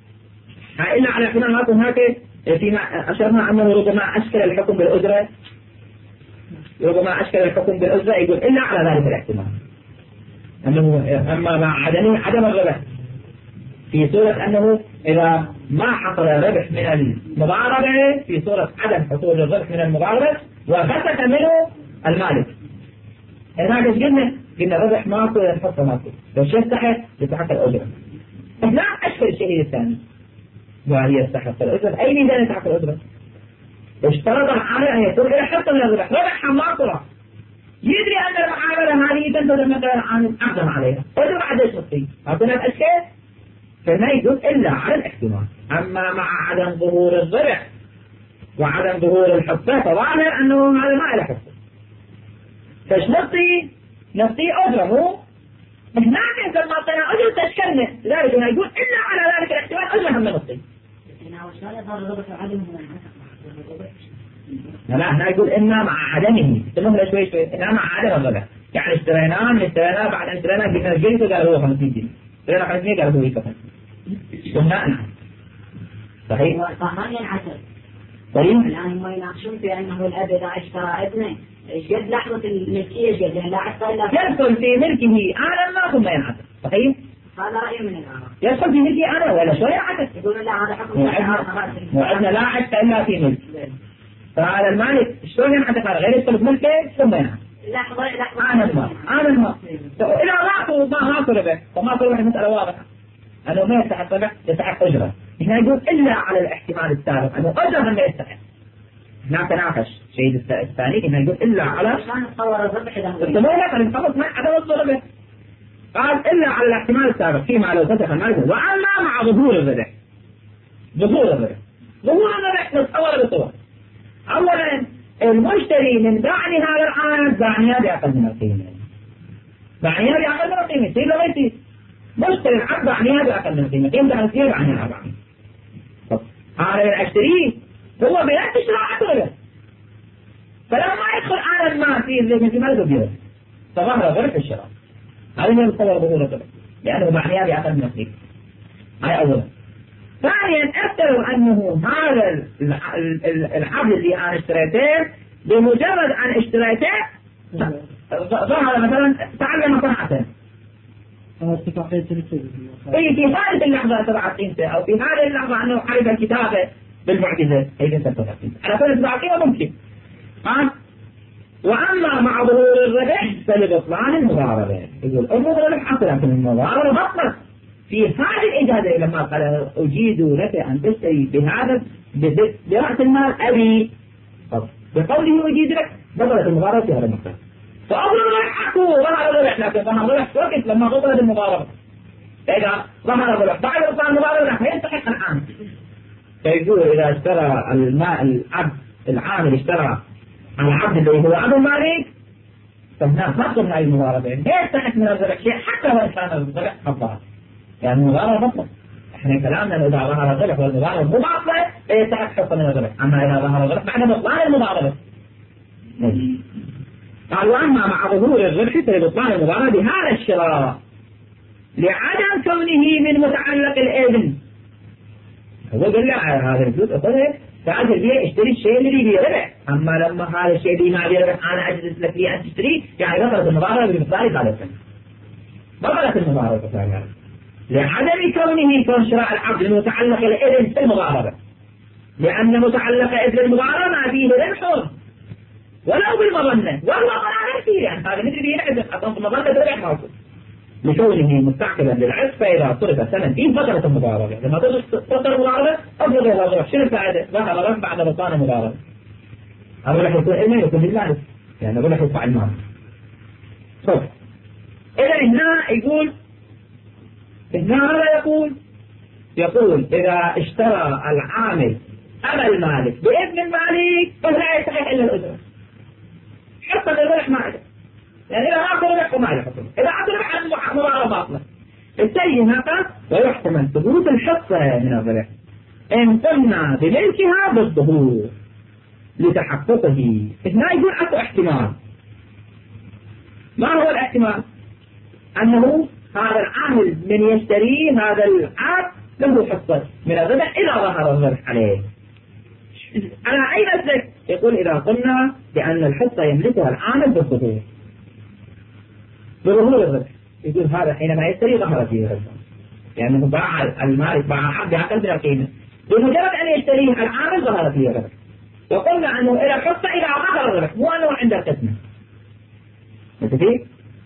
إلا على الاحتمال ما تكون هكذا فيما أشرنا أنه ربما أشكل الحكم بالأجرة، ربما أشكل الحكم بالأجرة، يقول إلا على ذلك الاحتمال أنه أما مع عدم عدم الربح في صورة أنه إذا ما حصل ربح من المضاربة، في صورة عدم حصول الربح من المضاربة وفسك منه المالك. هناك ايش قلنا؟ قلنا الربح ماكو الحصة ماكو، لو شيء يستحق يستحق الأجرة. لا أشكل الشيء الثاني وهي يستحق الأجرة. أي ميزان يستحق الأجرة؟ اشترط العامل أن يكون إلى حصة من الربح، ربح ماكو، يدري أن المعاملة هذه تنتظر من غير العامل أقدم عليها، أجر بعد ايش نصيب؟ أعطينا الأشكال فما يجوز إلا على الاحتمال. أما مع عدم ظهور الربح وعدم ظهور الحصة فظاهر أنه هذا ما له حصة. فشنطي نعطيه أجرة مو هناك إذا ما أعطينا أجرة تشكلنا لذلك هنا يقول إلا على ذلك الاحتمال أجرة هم نعطيه. لا هنا يقول إنا مع عدمه تمهل شوي شوي إنا مع عدم الربح يعني اشتريناه من اشتريناه بعد أن اشتريناه قلنا الجلسة قال هو خمسين جنيه اشترينا خمسين قال هو يكفن قلنا نعم صحيح؟ طبعا ينعكس. طيب الآن هم يناقشون في أنه الأب إذا اشترى ابنه ايش قد لحظة الملكية ايش قد لا حتى إلا يدخل في ملكه أنا ما ثم ينعكس صحيح؟ هذا رأي من الآراء. يدخل في ملكي أنا ولا شو ينعكس؟ يقولون لا هذا حكم وعندنا لا حتى إلا في ملك. فهذا المالك شلون ينعكس على غير يدخل في ملكه ثم ينعكس. لحظة لحظة. أنا المال أنا المال. إذا ما ما ما طلبه فما طلبه المسألة واضحة. أنه ما يستحق ربح يستحق أجرة. هنا يقول إلا على الاحتمال السابق أنه أجرة ما يستحق. هنا تناقش شيء الثاني هنا يقول إلا على عشان نتصور الربح إذا التمولك أن نخلص مع عدم الضربة. قال إلا على الاحتمال السابق فيما لو فتح المالك وأما مع ظهور الربح. ظهور الربح. ظهور الربح نتصور بصور. أولا المشتري من دعني هذا العام دعنيها بأقل من القيمة. دعنيها بأقل من القيمة يصير لا يصير. مشتري العقد دعنيها بأقل من القيمة يمدح يصير دعنيها أربعين. هذا الأشتري هو بنفس شراء الربح. فلما يدخل على المال في الذي ما يقدر فظهر غير في الشراء. هذا ما يتصور ظهور الربح لأنه دعنيها بأقل من القيمة. هاي أولا. ثانيا افترض أنه هذا العقد اللي أنا اشتريته بمجرد أن اشتريته ظهر مثلا تعلم صنعته. اي في هذه اللحظة سبعة قيمته أو في هذه اللحظة أنه حرف الكتابة بالمعجزة هي سبعة قيمته على كل سبعة قيمة ممكن. ها وأما مع ظهور الربح فلبطلان المضاربة. يقول المضاربة حصلت من المضاربة بطلت. في هذه الإجازة لما قال أجيد لك أن تشتري بهذا برأس المال أبي بقوله أجيد لك بطلت المضاربة في هذا المقصد. فأظهر الربح حقه ظهر الربح لكن ظهر الربح وقت لما بطلت المضاربة. إذا ظهر الربح بعد بطلان المضاربة فيستحق العام. فيقول إذا اشترى الماء العبد العامل اشترى العبد اللي هو عبد المالك فهنا فرق من هذه المضاربة يستحق من الربح شيء حتى وإن كان الربح خطأ. يعني المضاربة بطلة. احنا كلامنا إذا ظهر الربح والمضاربة مو باطلة يستحق حصة من الربح. أما إذا ظهر الربح بعد بطلان المضاربة. قال وأما مع ظهور الربح فبطلان المضاربة بهذا الشراء لعدم كونه من متعلق الإذن. هو قال لا هذا الفلوس أخذه تعال بيه اشتري الشيء اللي بيه ربح. أما لما هذا الشيء اللي ما بيه ربح أنا أجلس لك فيه أن تشتري يعني بطلت المضاربة بمثال هذا السنة. بطلت المضاربة بمثال لعدم كونه كون شراء العقد المتعلق الإذن في المضاربة. لأن متعلق إذن المضاربة ما فيه ربح ولو بالمظنة وهو ضرر كثير يعني هذا ندري به العزم أصلا في المظنة ربح موجود. لكونه مستعقبا للعزم فإذا صرف سنتين بطلت المضاربة. لما تصل المضاربة أبلغ هذا الربح شنو الفائدة؟ ظهر الربح بعد بطلان المضاربة. هذا راح يكون علمي يكون للمالك يعني هذا راح يدفع المال. صح. إذا هنا يقول هنا هذا يقول يقول إذا اشترى العامل أبا المالك بإذن المالك فلا يستحق إلا الأجرة. حتى الربح ما عنده. يعني إذا أعطى ربح وما له حكم. إذا أعطى ربح عن مضاربة باطلة. الشيء هذا ويحتمل ثبوت الحصة من الربح إن قلنا بملكها بالظهور لتحققه. هنا يقول أكو احتمال. ما هو الاحتمال؟ أنه هذا العامل من يشتري هذا العقد له حصة من الربح إذا ظهر الربح عليه. على أي مسلك؟ يقول إذا قلنا بأن الحصة يملكها العامل بالظهور بظهور الربح. يقول هذا حينما يشتري ظهر فيه الربح لأنه باع المالك باع العقد بأقل من القيمة بمجرد أن يشتريه العامل ظهر فيه الربح. وقلنا أنه إلى الحصة إذا ظهر الربح مو أنه عند القسمة. متفق؟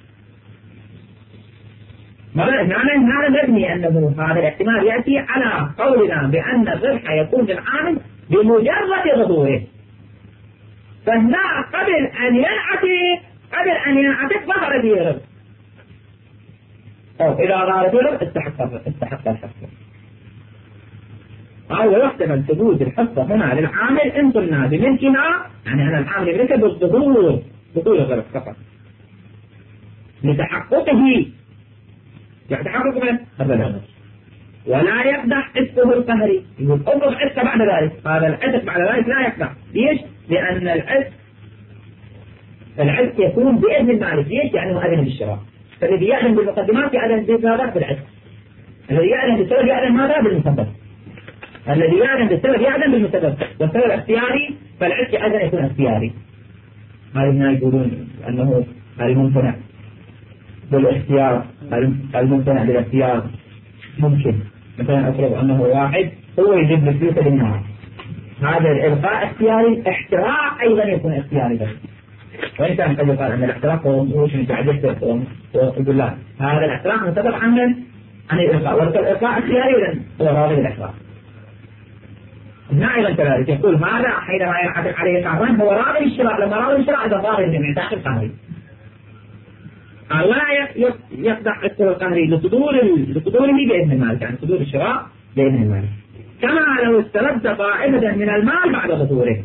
هذا مبني أنه هذا الاحتمال يأتي على قولنا بأن الربح يكون للعامل بمجرد ظهوره. فهنا قبل أن ينعكس قبل أن ينعكس ظهر فيه الربح. أو إذا ظهر فيه الربح استحق استحق الحصة. أو يحتمل ثبوت الحصة هنا للعامل إن قلنا بملكها يعني أن العامل يملكها بالظهور ظهور الربح فقط. لتحققه يتحقق من الربح، ولا يقدح عتقه القهري. يقول اضرب عتق بعد ذلك، هذا العتق بعد ذلك لا يقدح. ليش؟ لأن العتق العتق يكون بإذن المالك. ليش؟ لأنه أذن بالشراء. فالذي يعلم بالمقدمات يعلم بماذا؟ بالعتق. الذي يعلم بالسبب يعلم ماذا؟ بالمسبب. الذي يعلم بالسبب يعلم بالمسبب، والسبب اختياري، فالعتق أيضا يكون اختياري. هذه هنا يقولون أنه الممتنع بالاختيار، الممتنع بالاختيار ممكن مثلا أفرض أنه واحد هو يجيب الفلوس للناس، هذا الإلقاء اختياري، احتراق أيضا يكون اختياري بس. وإن كان قد يقال أن الاحتراق هو شنو تعجبت ويقول لا، هذا الاحتراق منتظر عن عن الإلقاء، والإلقاء اختياري هو راضي بالاحتراق. هنا أيضا كذلك يقول هذا حينما ينعكس عليه قهرا هو راضي بالشراء، لما راضي بالشراء هذا ظاهر بالانعكاس القهري. لا يقدح عتقه القهري لصدور لصدوره بإذن المالك، يعني صدور الشراء بإذن المالك، كما لو استرد طائفة من المال بعد ظهوره.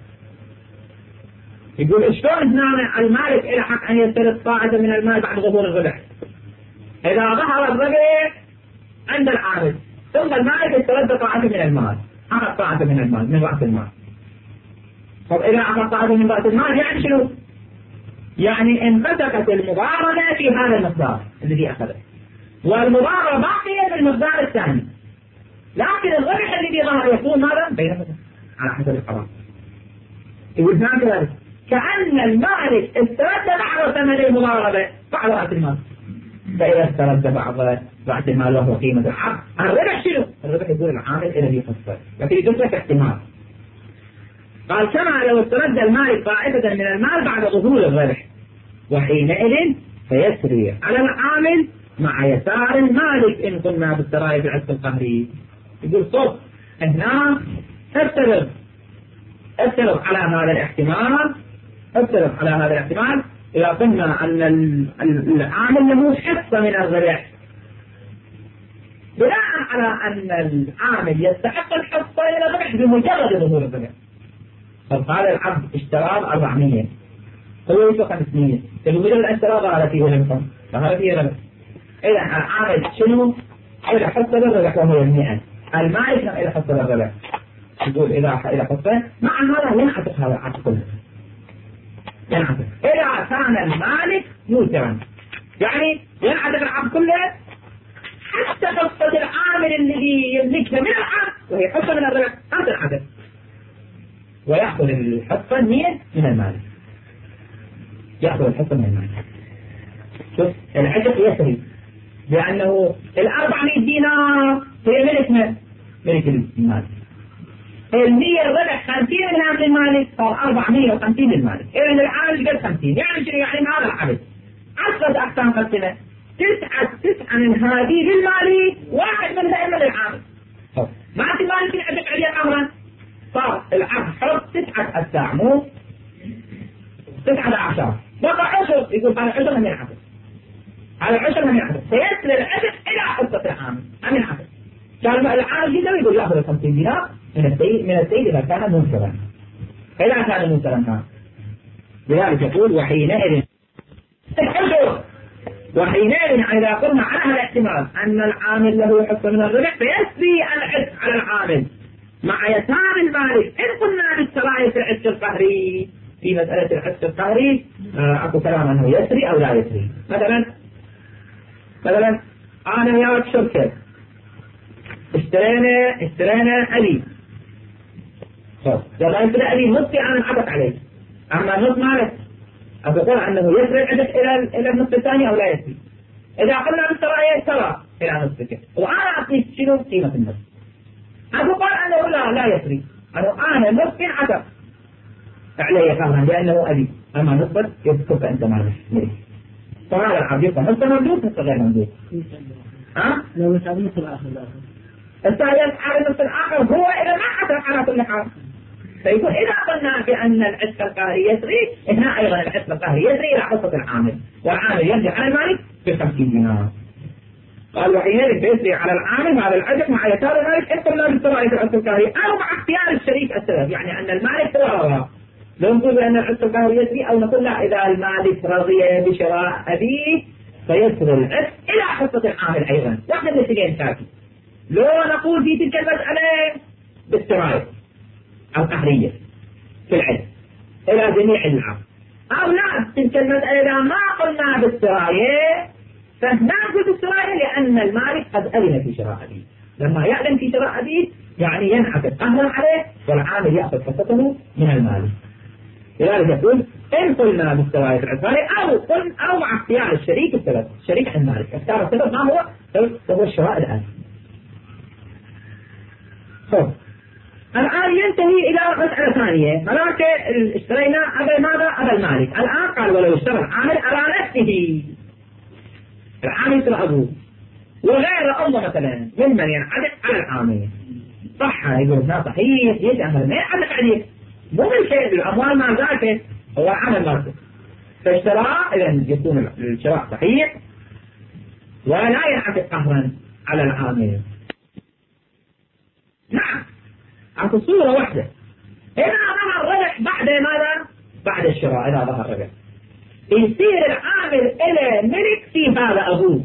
يقول شلون هنا المالك إلى حق أن يسترد طائفة من المال بعد ظهور الربح؟ إذا ظهر الربح عند العامل ثم المالك استرد طائفة من المال، أخذ طائفة من المال من رأس المال. طب إذا أخذ طائفة من رأس المال يعني شنو؟ يعني انفتقت المضاربة في هذا المقدار الذي أخذه، والمضاربة باقية بالمقدار الثاني، لكن الربح الذي ظهر يكون ماذا؟ بينهما على حسب القرار. يقول هكذا كأن المالك استرد بعض ثمن المضاربة بعض رأس المال، فإذا استرد بعض رأس المال وهو قيمة الحق، الربح شنو؟ الربح يقول العامل الذي خسر، لكن يقول لك احتمال. قال كما لو استرد المالك طائفة من المال بعد ظهور الربح، وحينئذ فيسري على العامل مع يسار المالك إن قلنا بالسرايا في العتق القهري. يقول صوت هنا افترض افترض على هذا الاحتمال افترض على هذا الاحتمال إذا قلنا أن العامل له حصة من الربح، بناء على أن العامل يستحق الحصة إلى الربح بمجرد ظهور الربح. فقال العبد اشترى أربعمية هو يسوى خمسمية، تقول مجرد اشترى ظهر فيه ربح، ظهر فيه ربح. إذا العامل شنو؟ إذا حصة الربح وهو المئة، المالك إذا حصة الربح. يقول إذا إذا حصة مع هذا ينعتق هذا العقد كله، ينعتق. إذا كان المالك موسرا يعني ينعتق العقد كله حتى حصة العامل الذي يملكها من العقد وهي حصة من الربح ما تنعتق، ويأخذ الحصة المية من المالك، يأخذ الحصة من المالك. شوف العتق يسري لأنه الأربعمائة دينار هي ملك من ملك المالك، المية الربح خمسين من المالك صار أربعمائة وخمسين للمالك. إذا العامل قال خمسين، يعني شنو؟ يعني هذا العبد عشرة أقسام قسمة، تسعة تسعة من هذه للمالك، واحد منها إما للعامل. ما في مالك يعتق عليه قهرا، صار العبد حر تسعة أجزاء مو تسعة عشر، بقى عشر. يقول على عشر من العبد، على عشر من العبد سيصل العبد إلى حصة العامل من العبد. كان العامل جدا يقول يأخذ خمسين دينار من السيد من السيد إذا كان منكرا، إذا كان منكرا. لذلك يقول وحينئذ الحجر، وحينئذ إذا قلنا على هذا الاحتمال أن العامل له حصة من الربح فيسري العتق على العامل مع يسار المالك. إن قلنا بالسرايا في العتق القهري، في مسألة العتق القهري أكو كلام أنه يسري أو لا يسري. مثلا مثلا أنا وياك شركة اشترينا اشترينا ألي، لما يشتري ألي نصي أنا انعطف عليه، أما النص مالك أقول أنه يسري العتق إلى إلى النصف الثاني أو لا يسري. إذا قلنا بالسرايا سرى إلى نصفك وأنا أعطيك شنو قيمة النصف، أقول أنه لا لا يسري، أنه أنا نصف انعطف عليه قهرا لأنه ألي، أما نصفك يذكرك أنت مالك. فهذا العبد يبقى نصف مملوك نصف غير مملوك. ها؟ لو يسأل نصف الآخر الآخر الثالث على النصف الآخر هو إذا ما عتق على كل حال. فيقول إذا قلنا بأن العتق القهري يسري، هنا أيضا العتق القهري يسري إلى حصة العامل، والعامل يرجع على المالك بخمسين دينار. قال وحينئذ يسري على العامل هذا العتق مع يسار المالك إن قلنا بالسرايا في العتق القهري أو مع اختيار الشريك السبب، يعني أن المالك هو لو نقول بأن العتق القهري يسري، أو نقول لا، إذا المالك رضي بشراء أبيه فيسر العتق إلى حصة العامل أيضا. واحدة من الاثنين كافي. لو نقول في تلك المسألة بالسراية القهرية في العتق إلى جميع العام، أو لا، تلك المسألة إذا ما قلنا بالسراية فهنا نقول بالسراية لأن المالك قد أذن في شراء أبيه. لما يأذن في شراء أبيه يعني ينعكس قهرا عليه والعامل يأخذ حصته من المالك. لذلك يقول إن قلنا بالسراية في العتق أو قل أو مع اختيار الشريك السبب، شريك المالك اختار السبب ما هو؟ هو الشراء الآن. خب الآن ينتهي إلى مسألة ثانية. هناك اشترينا أبا ماذا؟ أبا المالك. الآن قال ولو اشترى العامل على نفسه، العامل يشترى أبوه وغير أمه مثلا ممن ينعتق على العامل، صح؟ يقول لا صحيح، يجعل ما ينعتق عليه، مو من شيء بالأموال ما ذاك هو عمل مالك، فاشتراه إذا يكون الشراء صحيح ولا ينعتق قهرا على العامل. نعم، أعطي صورة واحدة. إذا ظهر ربح بعد ماذا؟ بعد الشراء. إذا ظهر ربح يصير العامل إلى ملك في هذا أبوه.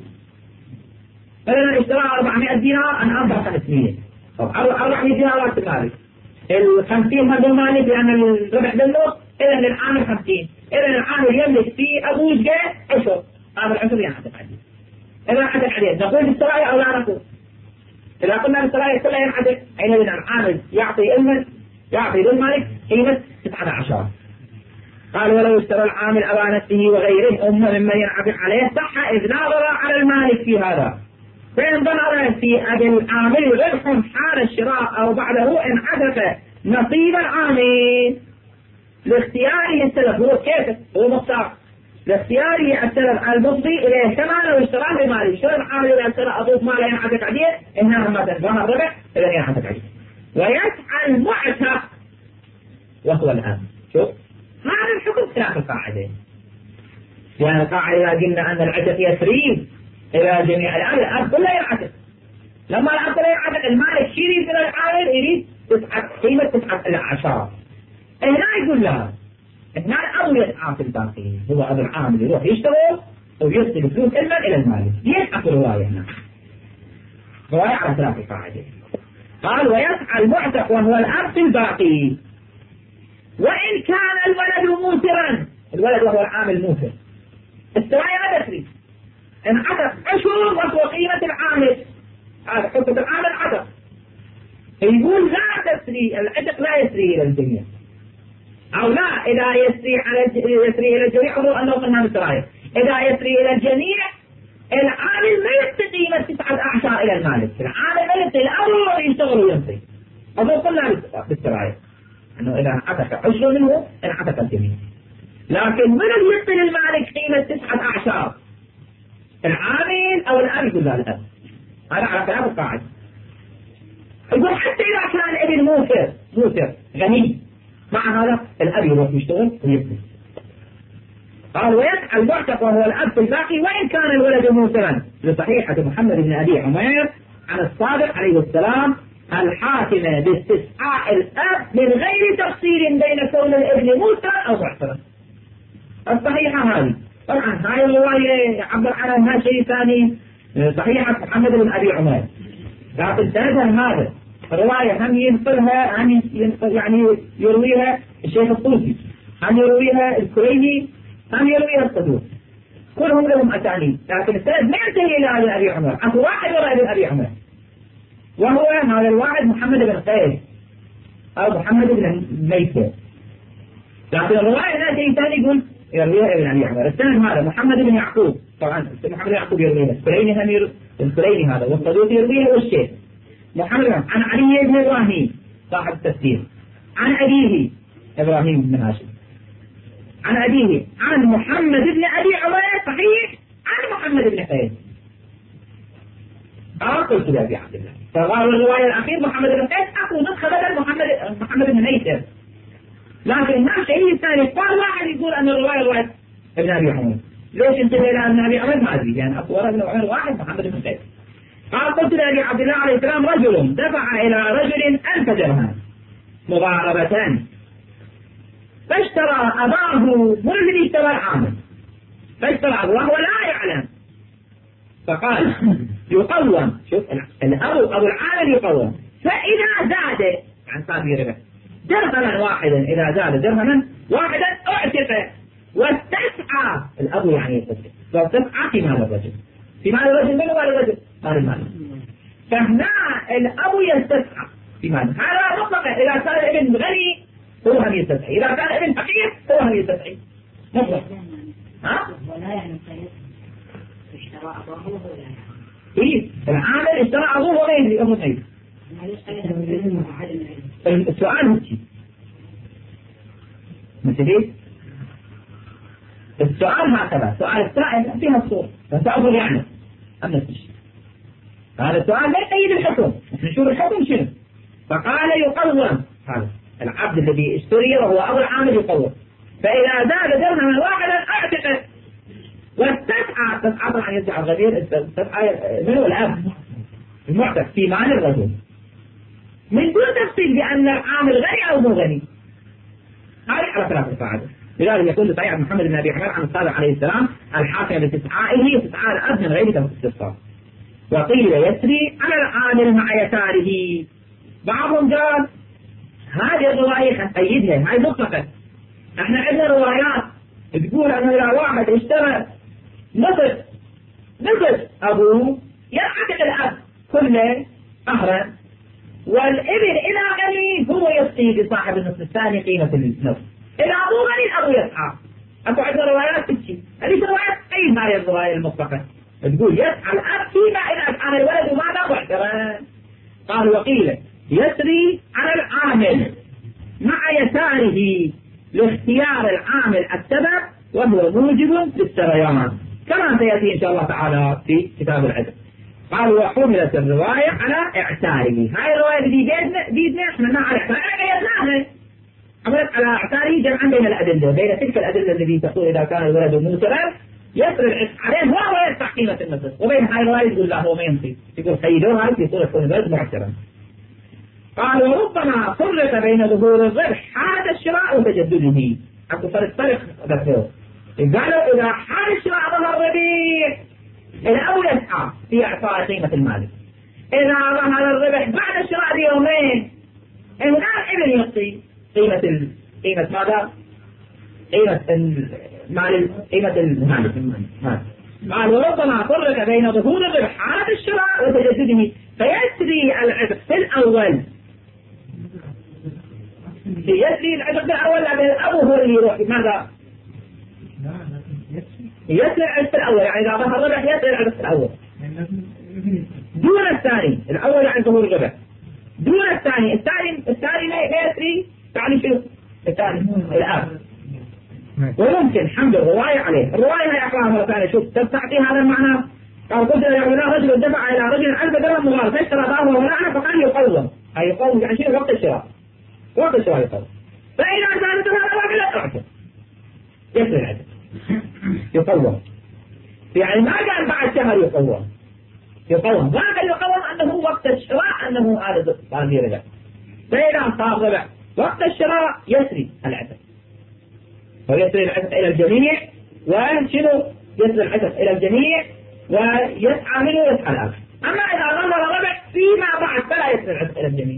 مثلا اشترى أربعمائة دينار أنا أربعة خمسمائة، أربعمائة دينار وقت المالك، الخمسين هذا المالك لأن الربح بالنص، إذا العامل خمسين، إذا العامل يملك في أبوه جاء عشر، هذا العشر ينعتق عليه. إذا انعتق عليه نقول بالسراية أو لا نقول؟ إذا قلنا بالسراية كلها ينعتق، حينئذ العامل يعطي إلمن يعطي للمالك قيمة تسعة عشر. قال ولو اشترى العامل أبا نفسه وغيره أمه ممن ينعتق عليه صح إذ نظر على المالك في هذا، فإن ظهر في أبي العامل ربح حال الشراء أو بعده انعتق نصيب العامل لاختياره السلف. هو كيف؟ هو مختار لاختياره السلف المفضي إليه كما لو اشتراه بماله. شو العامل إذا اشترى أبوه ماله ينعتق عليه؟ إنها مثلا ظهر ربح إذا ينعتق عليه. ويسعى المعتق وهو الآن. شوف هذا الحكم خلاف القاعدة، لأن القاعدة إذا قلنا أن العتق يسري إلى جميع الأب، الأب كله ينعتق. لما الأب كله ينعتق المالك شيء يريد من العامل يريد تسعة قيمة تسعة إلى عشرة. هنا يقول لها هنا الأب يسعى في الباقي، هو أبو العامل يروح يشتغل ويرسل فلوس إلما إلى المالك. يسعى في الرواية هنا، رواية على خلاف القاعدة. قال ويسعى المعتق وهو الأب في الباقي وإن كان الولد موسرا، الولد وهو العامل موسر، السراية لا تسري، انعتق عشر وهو قيمة العامل، هذا حكم العامل عتق. يقول لا تسري العتق، لا يسري إلى الجميع، أو لا إذا يسري على يسري إلى الجميع حضور أنه قلنا بالسراية، إذا يسري إلى الجميع العامل ما يعطي قيمة تسعة أعشار إلى المالك، العامل ما يعطي، الأول يشتغل ويعطي. أظن قلنا بالسراية أنه إذا انعتق عشر منه انعتق الجميع، لكن من يعطي للمالك قيمة تسعة أعشار؟ العامل أو الأب؟ يقول لا الأب. هذا على خلاف القاعدة. يقول حتى إذا كان الابن موسر موسر غني، مع هذا الأب يروح يشتغل ويبني. قال ويسعى المعتق وهو الأب في الباقي وإن كان الولد موسرا، لصحيحة محمد بن أبي عمير عن الصادق عليه السلام الحاكمة باستسعاء الأب من غير تفصيل بين كون الابن موسرا أو معسرا. الصحيحة هذه طبعا هاي الرواية يعبر عنها شيء ثاني، صحيحة محمد بن أبي عمير، لكن سندها هذا الرواية هم ينقلها هم يعني يرويها الشيخ الطوسي، هم يرويها الكريمي، هم يرويها الصدوق، كلهم لهم أسانيد، لكن السند ما ينتهي إلى ابن أبي عمير. أكو واحد وراء ابن أبي عمير وهو هذا الواحد محمد بن قيس أو محمد بن ميسر، لكن الرواية لا شيء ثاني يقول يرويها ابن أبي عمير. السند هذا محمد بن يعقوب، طبعا محمد بن يعقوب يرويها، الكريمي هم يروي الكريمي هذا، والصدوق يرويها، والشيخ محمد عن علي بن إبراهيم صاحب التفسير عن أبيه إبراهيم بن هاشم عن أبيه عن محمد بن أبي عمير صحيح عن محمد بن قيس. قلت لأبي عبد الله فقال الرواية الأخير محمد بن قيس أخو نسخة بدل محمد محمد بن ميسر، لكن الناس شيء ثاني قال واحد يقول أن الرواية رواية ابن أبي عمير. ليش انتبه إلى ابن أبي عمير؟ ما أدري، يعني أخو ابن عمير واحد محمد بن قيس. قال قلت لأبي عبد الله عليه السلام رجل دفع إلى رجل ألف درهم مضاربتان، فاشترى أباه من الذي اشترى العامل، فاشترى أبوه وهو لا يعلم، فقال يقوم، شوف الأبو أبو العامل يقوم، فإذا زاد يعني صار في ربح درهما واحدا، إذا زاد درهما واحدا أعتق واستسعى الأبو يعني يستسعى، واستسعى في مال الرجل، في مال الرجل من مال الرجل؟ مال المال. فهنا الأبو يستسعى في مال، هذا مطلقا إذا كان الابن غني هو هم يستسعي، إذا كان الابن فقير هو هم يستسعي مطلق. ها؟ ولا يعني اشترى أبوه ولا يعني إيه العامل اشترى أبوه ولا يدري أبوه غير. السؤال هو شيء مثل السؤال هكذا، سؤال السائل فيها الصور فسأقول يعني أم نفسي هذا السؤال لا يقيد الحكم، نشوف الحكم شنو. فقال يقوم هذا العبد الذي اشتري وهو أبو العامل يقوم، فإذا زاد درهما واحدا أعتقد واستسعى، تسعى طبعا يرجع الغدير، استسعى من هو الأب المعتق في مال الرجل من دون تفصيل بأن العامل غني أو مو غني، هذه على خلاف القاعدة. لذلك يقول صحيح محمد بن أبي عمر عن الصادق عليه السلام الحاكم باستسعائه استسعاء الأب من غير استفسار. وقيل يسري على العامل مع يساره. بعضهم قال هذه الرواية نقيدها هاي مطلقة، احنا عندنا روايات تقول أن إذا واحد اشترى نصف نصف أبوه يعتق الأب كله قهرا، والابن إذا غني هو يسقي لصاحب النصف الثاني قيمة النصف، إذا أبو غني الأبو يسعى. أكو عندنا روايات تمشي، هذه روايات قيم هاي الرواية المطلقة تقول يسعى الأب فيما إذا كان الولد ماذا معترا. قال وقيل يسري على العامل مع يساره لاختيار العامل السبب وهو موجب للسريان كما سيأتي إن شاء الله تعالى في كتاب العدل. قال وحملت الرواية على اعتاره، هاي الرواية اللي بيدنا بيدنا احنا ما على اعتاره قيدناها، حملت على اعتاره جمعا بين الأدلة، بين تلك الأدلة التي تقول إذا كان الولد موسرا يسر العتق عليه وهو يدفع قيمة النصف، وبين هاي الرواية تقول لا هو ما ينصي، يقول خيدوها في صورة كون الولد معترا. قال وربما فرق بين ظهور الربح حال الشراء وتجدده، أكو فرق فرق ذكره. قالوا إذا حال الشراء ظهر الربح الأول يسعى في إعطاء قيمة المال، إذا ظهر الربح بعد الشراء بيومين هنا الابن يعطي قيمة ال... قيمة ماذا؟ قيمة المال، قيمة المال. قال وربما فرق بين ظهور الربح حال الشراء وتجدده فيسري العتق في الأول، يسري العتق في الأول لأن الأب هو اللي يروح ماذا؟ يسري العتق في الأول، يعني إذا ظهر الربح يسري العتق في الأول دون الثاني. الأول يعني ظهور الربح دون الثاني، الثاني الثاني لا يسري، يعني شو الثاني؟ الأب. وممكن حمل الرواية عليه، الرواية هي أقرأها مرة ثانية، شوف تعطي هذا المعنى. قال قلت له رجل دفع إلى رجل ألف درهم مغالطة فاشترى ظهره ونعنى فقال يقوم، أي يقوم يعني شنو؟ وقت الشراء، وقت الشراء يقوم. فإذا كانت هذا الواقع لا تعتق يسري العتق يقوم، يعني ما قال بعد شهر يقوم، يقوم ما قال يقوم أنه وقت الشراء أنه هذا صار في ربح. فإذا صار ربح وقت الشراء يسري العتق، ويسري العتق إلى الجميع، وشنو يسري العتق إلى الجميع ويسعى منه يسعى الآخر. أما إذا ظهر ربح فيما بعد فلا يسري العتق إلى الجميع،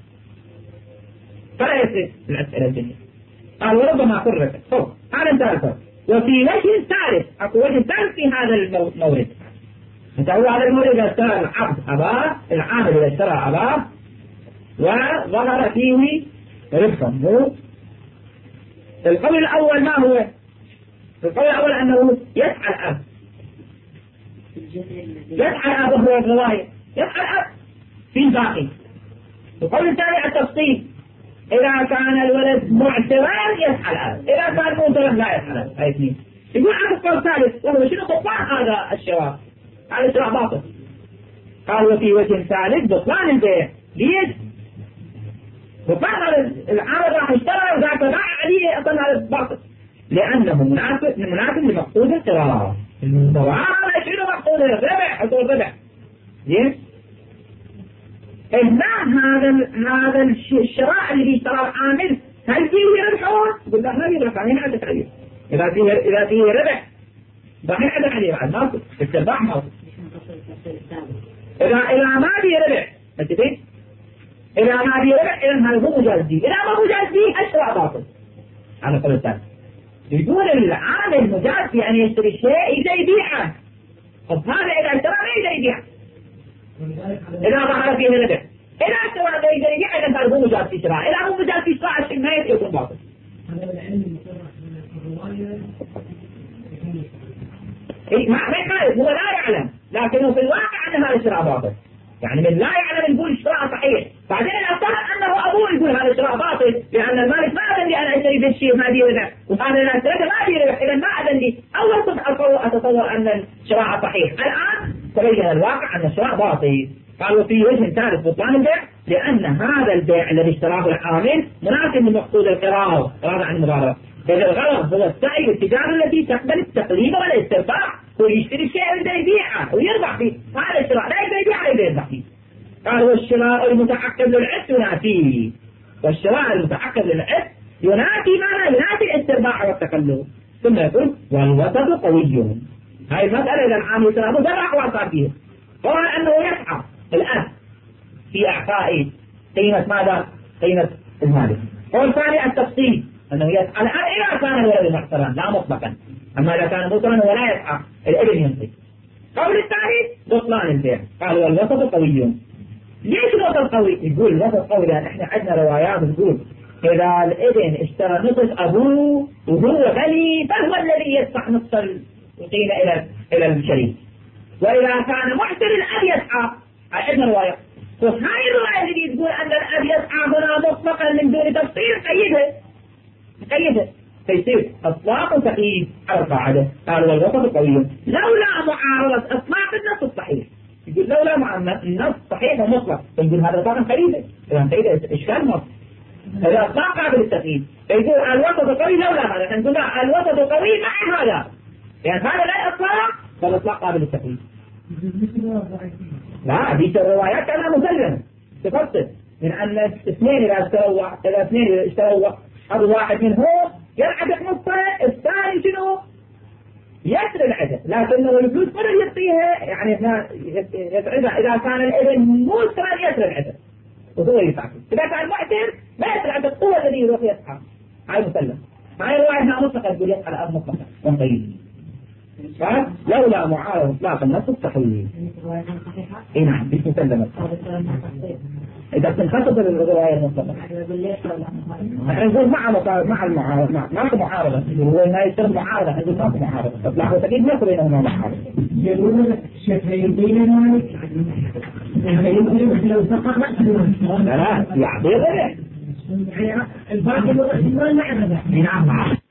فلا يسري العتق إلى الجميع. قال وربما فرق فرق هذا انتهى الفرق. وفي وجه ثالث، أكو وجه ثالث في هذا المورد، انت هو هذا المورد إذا اشترى العبد أباه، العامل إذا اشترى أباه وظهر فيه ربحا. القول الأول ما هو؟ القول الأول أنه يسعى الأب، يسعى الأب وهو الرواية، يسعى الأب في الباقي. القول الثاني التفصيل، إذا كان الولد معترا يسعى الأب، إذا كان معترا لا يسعى الأب. هاي اثنين. يقول عن القول الثالث وهو شنو بطلان هذا الشراء، هذا الشراء باطل. قال وفي وجه ثالث بطلان البيع. ليش؟ بطلان العامل راح يشترى وذاك باع عليه أصلا هذا باطل، لأنه مناسب مناسب لمقصود القرار. وهذا شنو مقصود الربح؟ حصول الربح. ليش؟ هنا هذا هذا الشراء اللي اشتراه العامل هل فيه ربحون؟ يقول لا ما فيه ربح يعني عندك عليه. إذا فيه إذا فيه ربح صحيح عندك عليه بعد ماكو استرباح ماكو. إذا إذا ما فيه ربح متفق؟ إذا ما فيه ربح إذا هذا هو مجاز به. إذا ما مجاز به الشراء باطل. على قول الثاني. يقول العامل مجاز في أن يشتري الشيء إذا يبيعه. طب هذا إذا اشترى ما يقدر يبيع. إذا ظهر فيه ربح. إذا اشترى ما يقدر يبيع إذا هذا هو مجاز في شراء. إذا هو مجاز في شراء الشيء ما يكون باطل. إيه ما ما يخالف هو لا يعلم لكنه في الواقع أن هذا الشراء باطل. يعني من لا يعلم يقول الشراء صحيح بعدين الأصح أنه أبوه يقول هذا الشراء باطل لأن المالك ما أذن لي أنا أشتري بالشيء ما دي ربح وهذا أنا أشتريته ما دي ربح إذا ما أذن لي أول صبح أتصور أن الشراء صحيح. الآن تبين الواقع أن الشراء باطل. قالوا في وجه ثالث بطلان البيع لأن هذا البيع الذي اشتراه العامل مناسب لمقصود القراءة قراءة عن المضاربة. إذا الغرض هو السعي والتجارة التي تقبل التقليد والاسترباح هو يشتري الشيء ويبدأ يبيعه ويربح فيه. هذا الشراء لا يبدأ يبيعه يبدأ يربح فيه. قال والشراء المتعقب للعد ينافيه. والشراء المتعقب للعد ينافي معنى ينافي الاسترباح والتقلد. ثم يقول والوسط قوي. هاي المسألة إذا العامل يشترى مزرع وأصاب فيه هو أنه يسعى الآن في إعطاء قيمة ماذا؟ قيمة المال. والثاني التفصيل أنه يسعى الآن إذا كان الولد محترا لا مطلقا. أما إذا كان مطلقا هو لا يسعى الابن ينطي. قول الثاني بطلان البيع. قال والوسط قوي. ليش الوسط قوي؟ يقول الوسط قوي لأن احنا عندنا روايات تقول إذا الابن اشترى نصف أبوه وهو غني فهو الذي يدفع نصف القيمة إلى إلى الشريك. وإذا كان محسن الأب يسعى. عندنا رواية. وهاي الرواية اللي تقول أن الأب يسعى هنا مطلقا من دون تفصيل قيدها. قيدها. فيصير إطلاق وتقييد على القاعدة. قال والوسط قوي. لولا معارضة إطلاق النص الصحيح. يقول لولا معارضة النص صحيح ومطلق. فنقول هذا إطلاق قيده. إذا قيده إشكال نص. هذا إطلاق قابل للتقييد. فيقول الوسط قوي لولا هذا. فنقول لا الوسط قوي مع هذا. يعني هذا لا إطلاق بل إطلاق قابل للتقييد. لا دي الروايات أنا مسلم تفصل من أن اثنين إذا اشتروا إذا اثنين إذا اشتروا أو واحد منهم يلعب نصه الثاني شنو يسر العدد لكنه الفلوس مرة يعطيها يعني إذا إذا كان الابن مو سر يسر العدد وهو يدفع. إذا كان معتر ما يسر العدد هو الذي يروح يدفع. هاي مسلم. هاي الرواية هنا مطلقة تقول يدفع الأب مطلقا ونقيد. لولا معارض اطلاق النص الصحيح. اي نعم دي مسلمة. اذا بتنخفض الرواية المطلقة احنا نقول مع مع المعارضة ماكو معارضة. هو هنا يصير معارضة نقول ماكو معارضة. اطلاق وتقييد ماكو بينهما معارضة. يقولون الشيخين بينهما لو سقط لا لا يعطي غيره الباقي ما يعرف.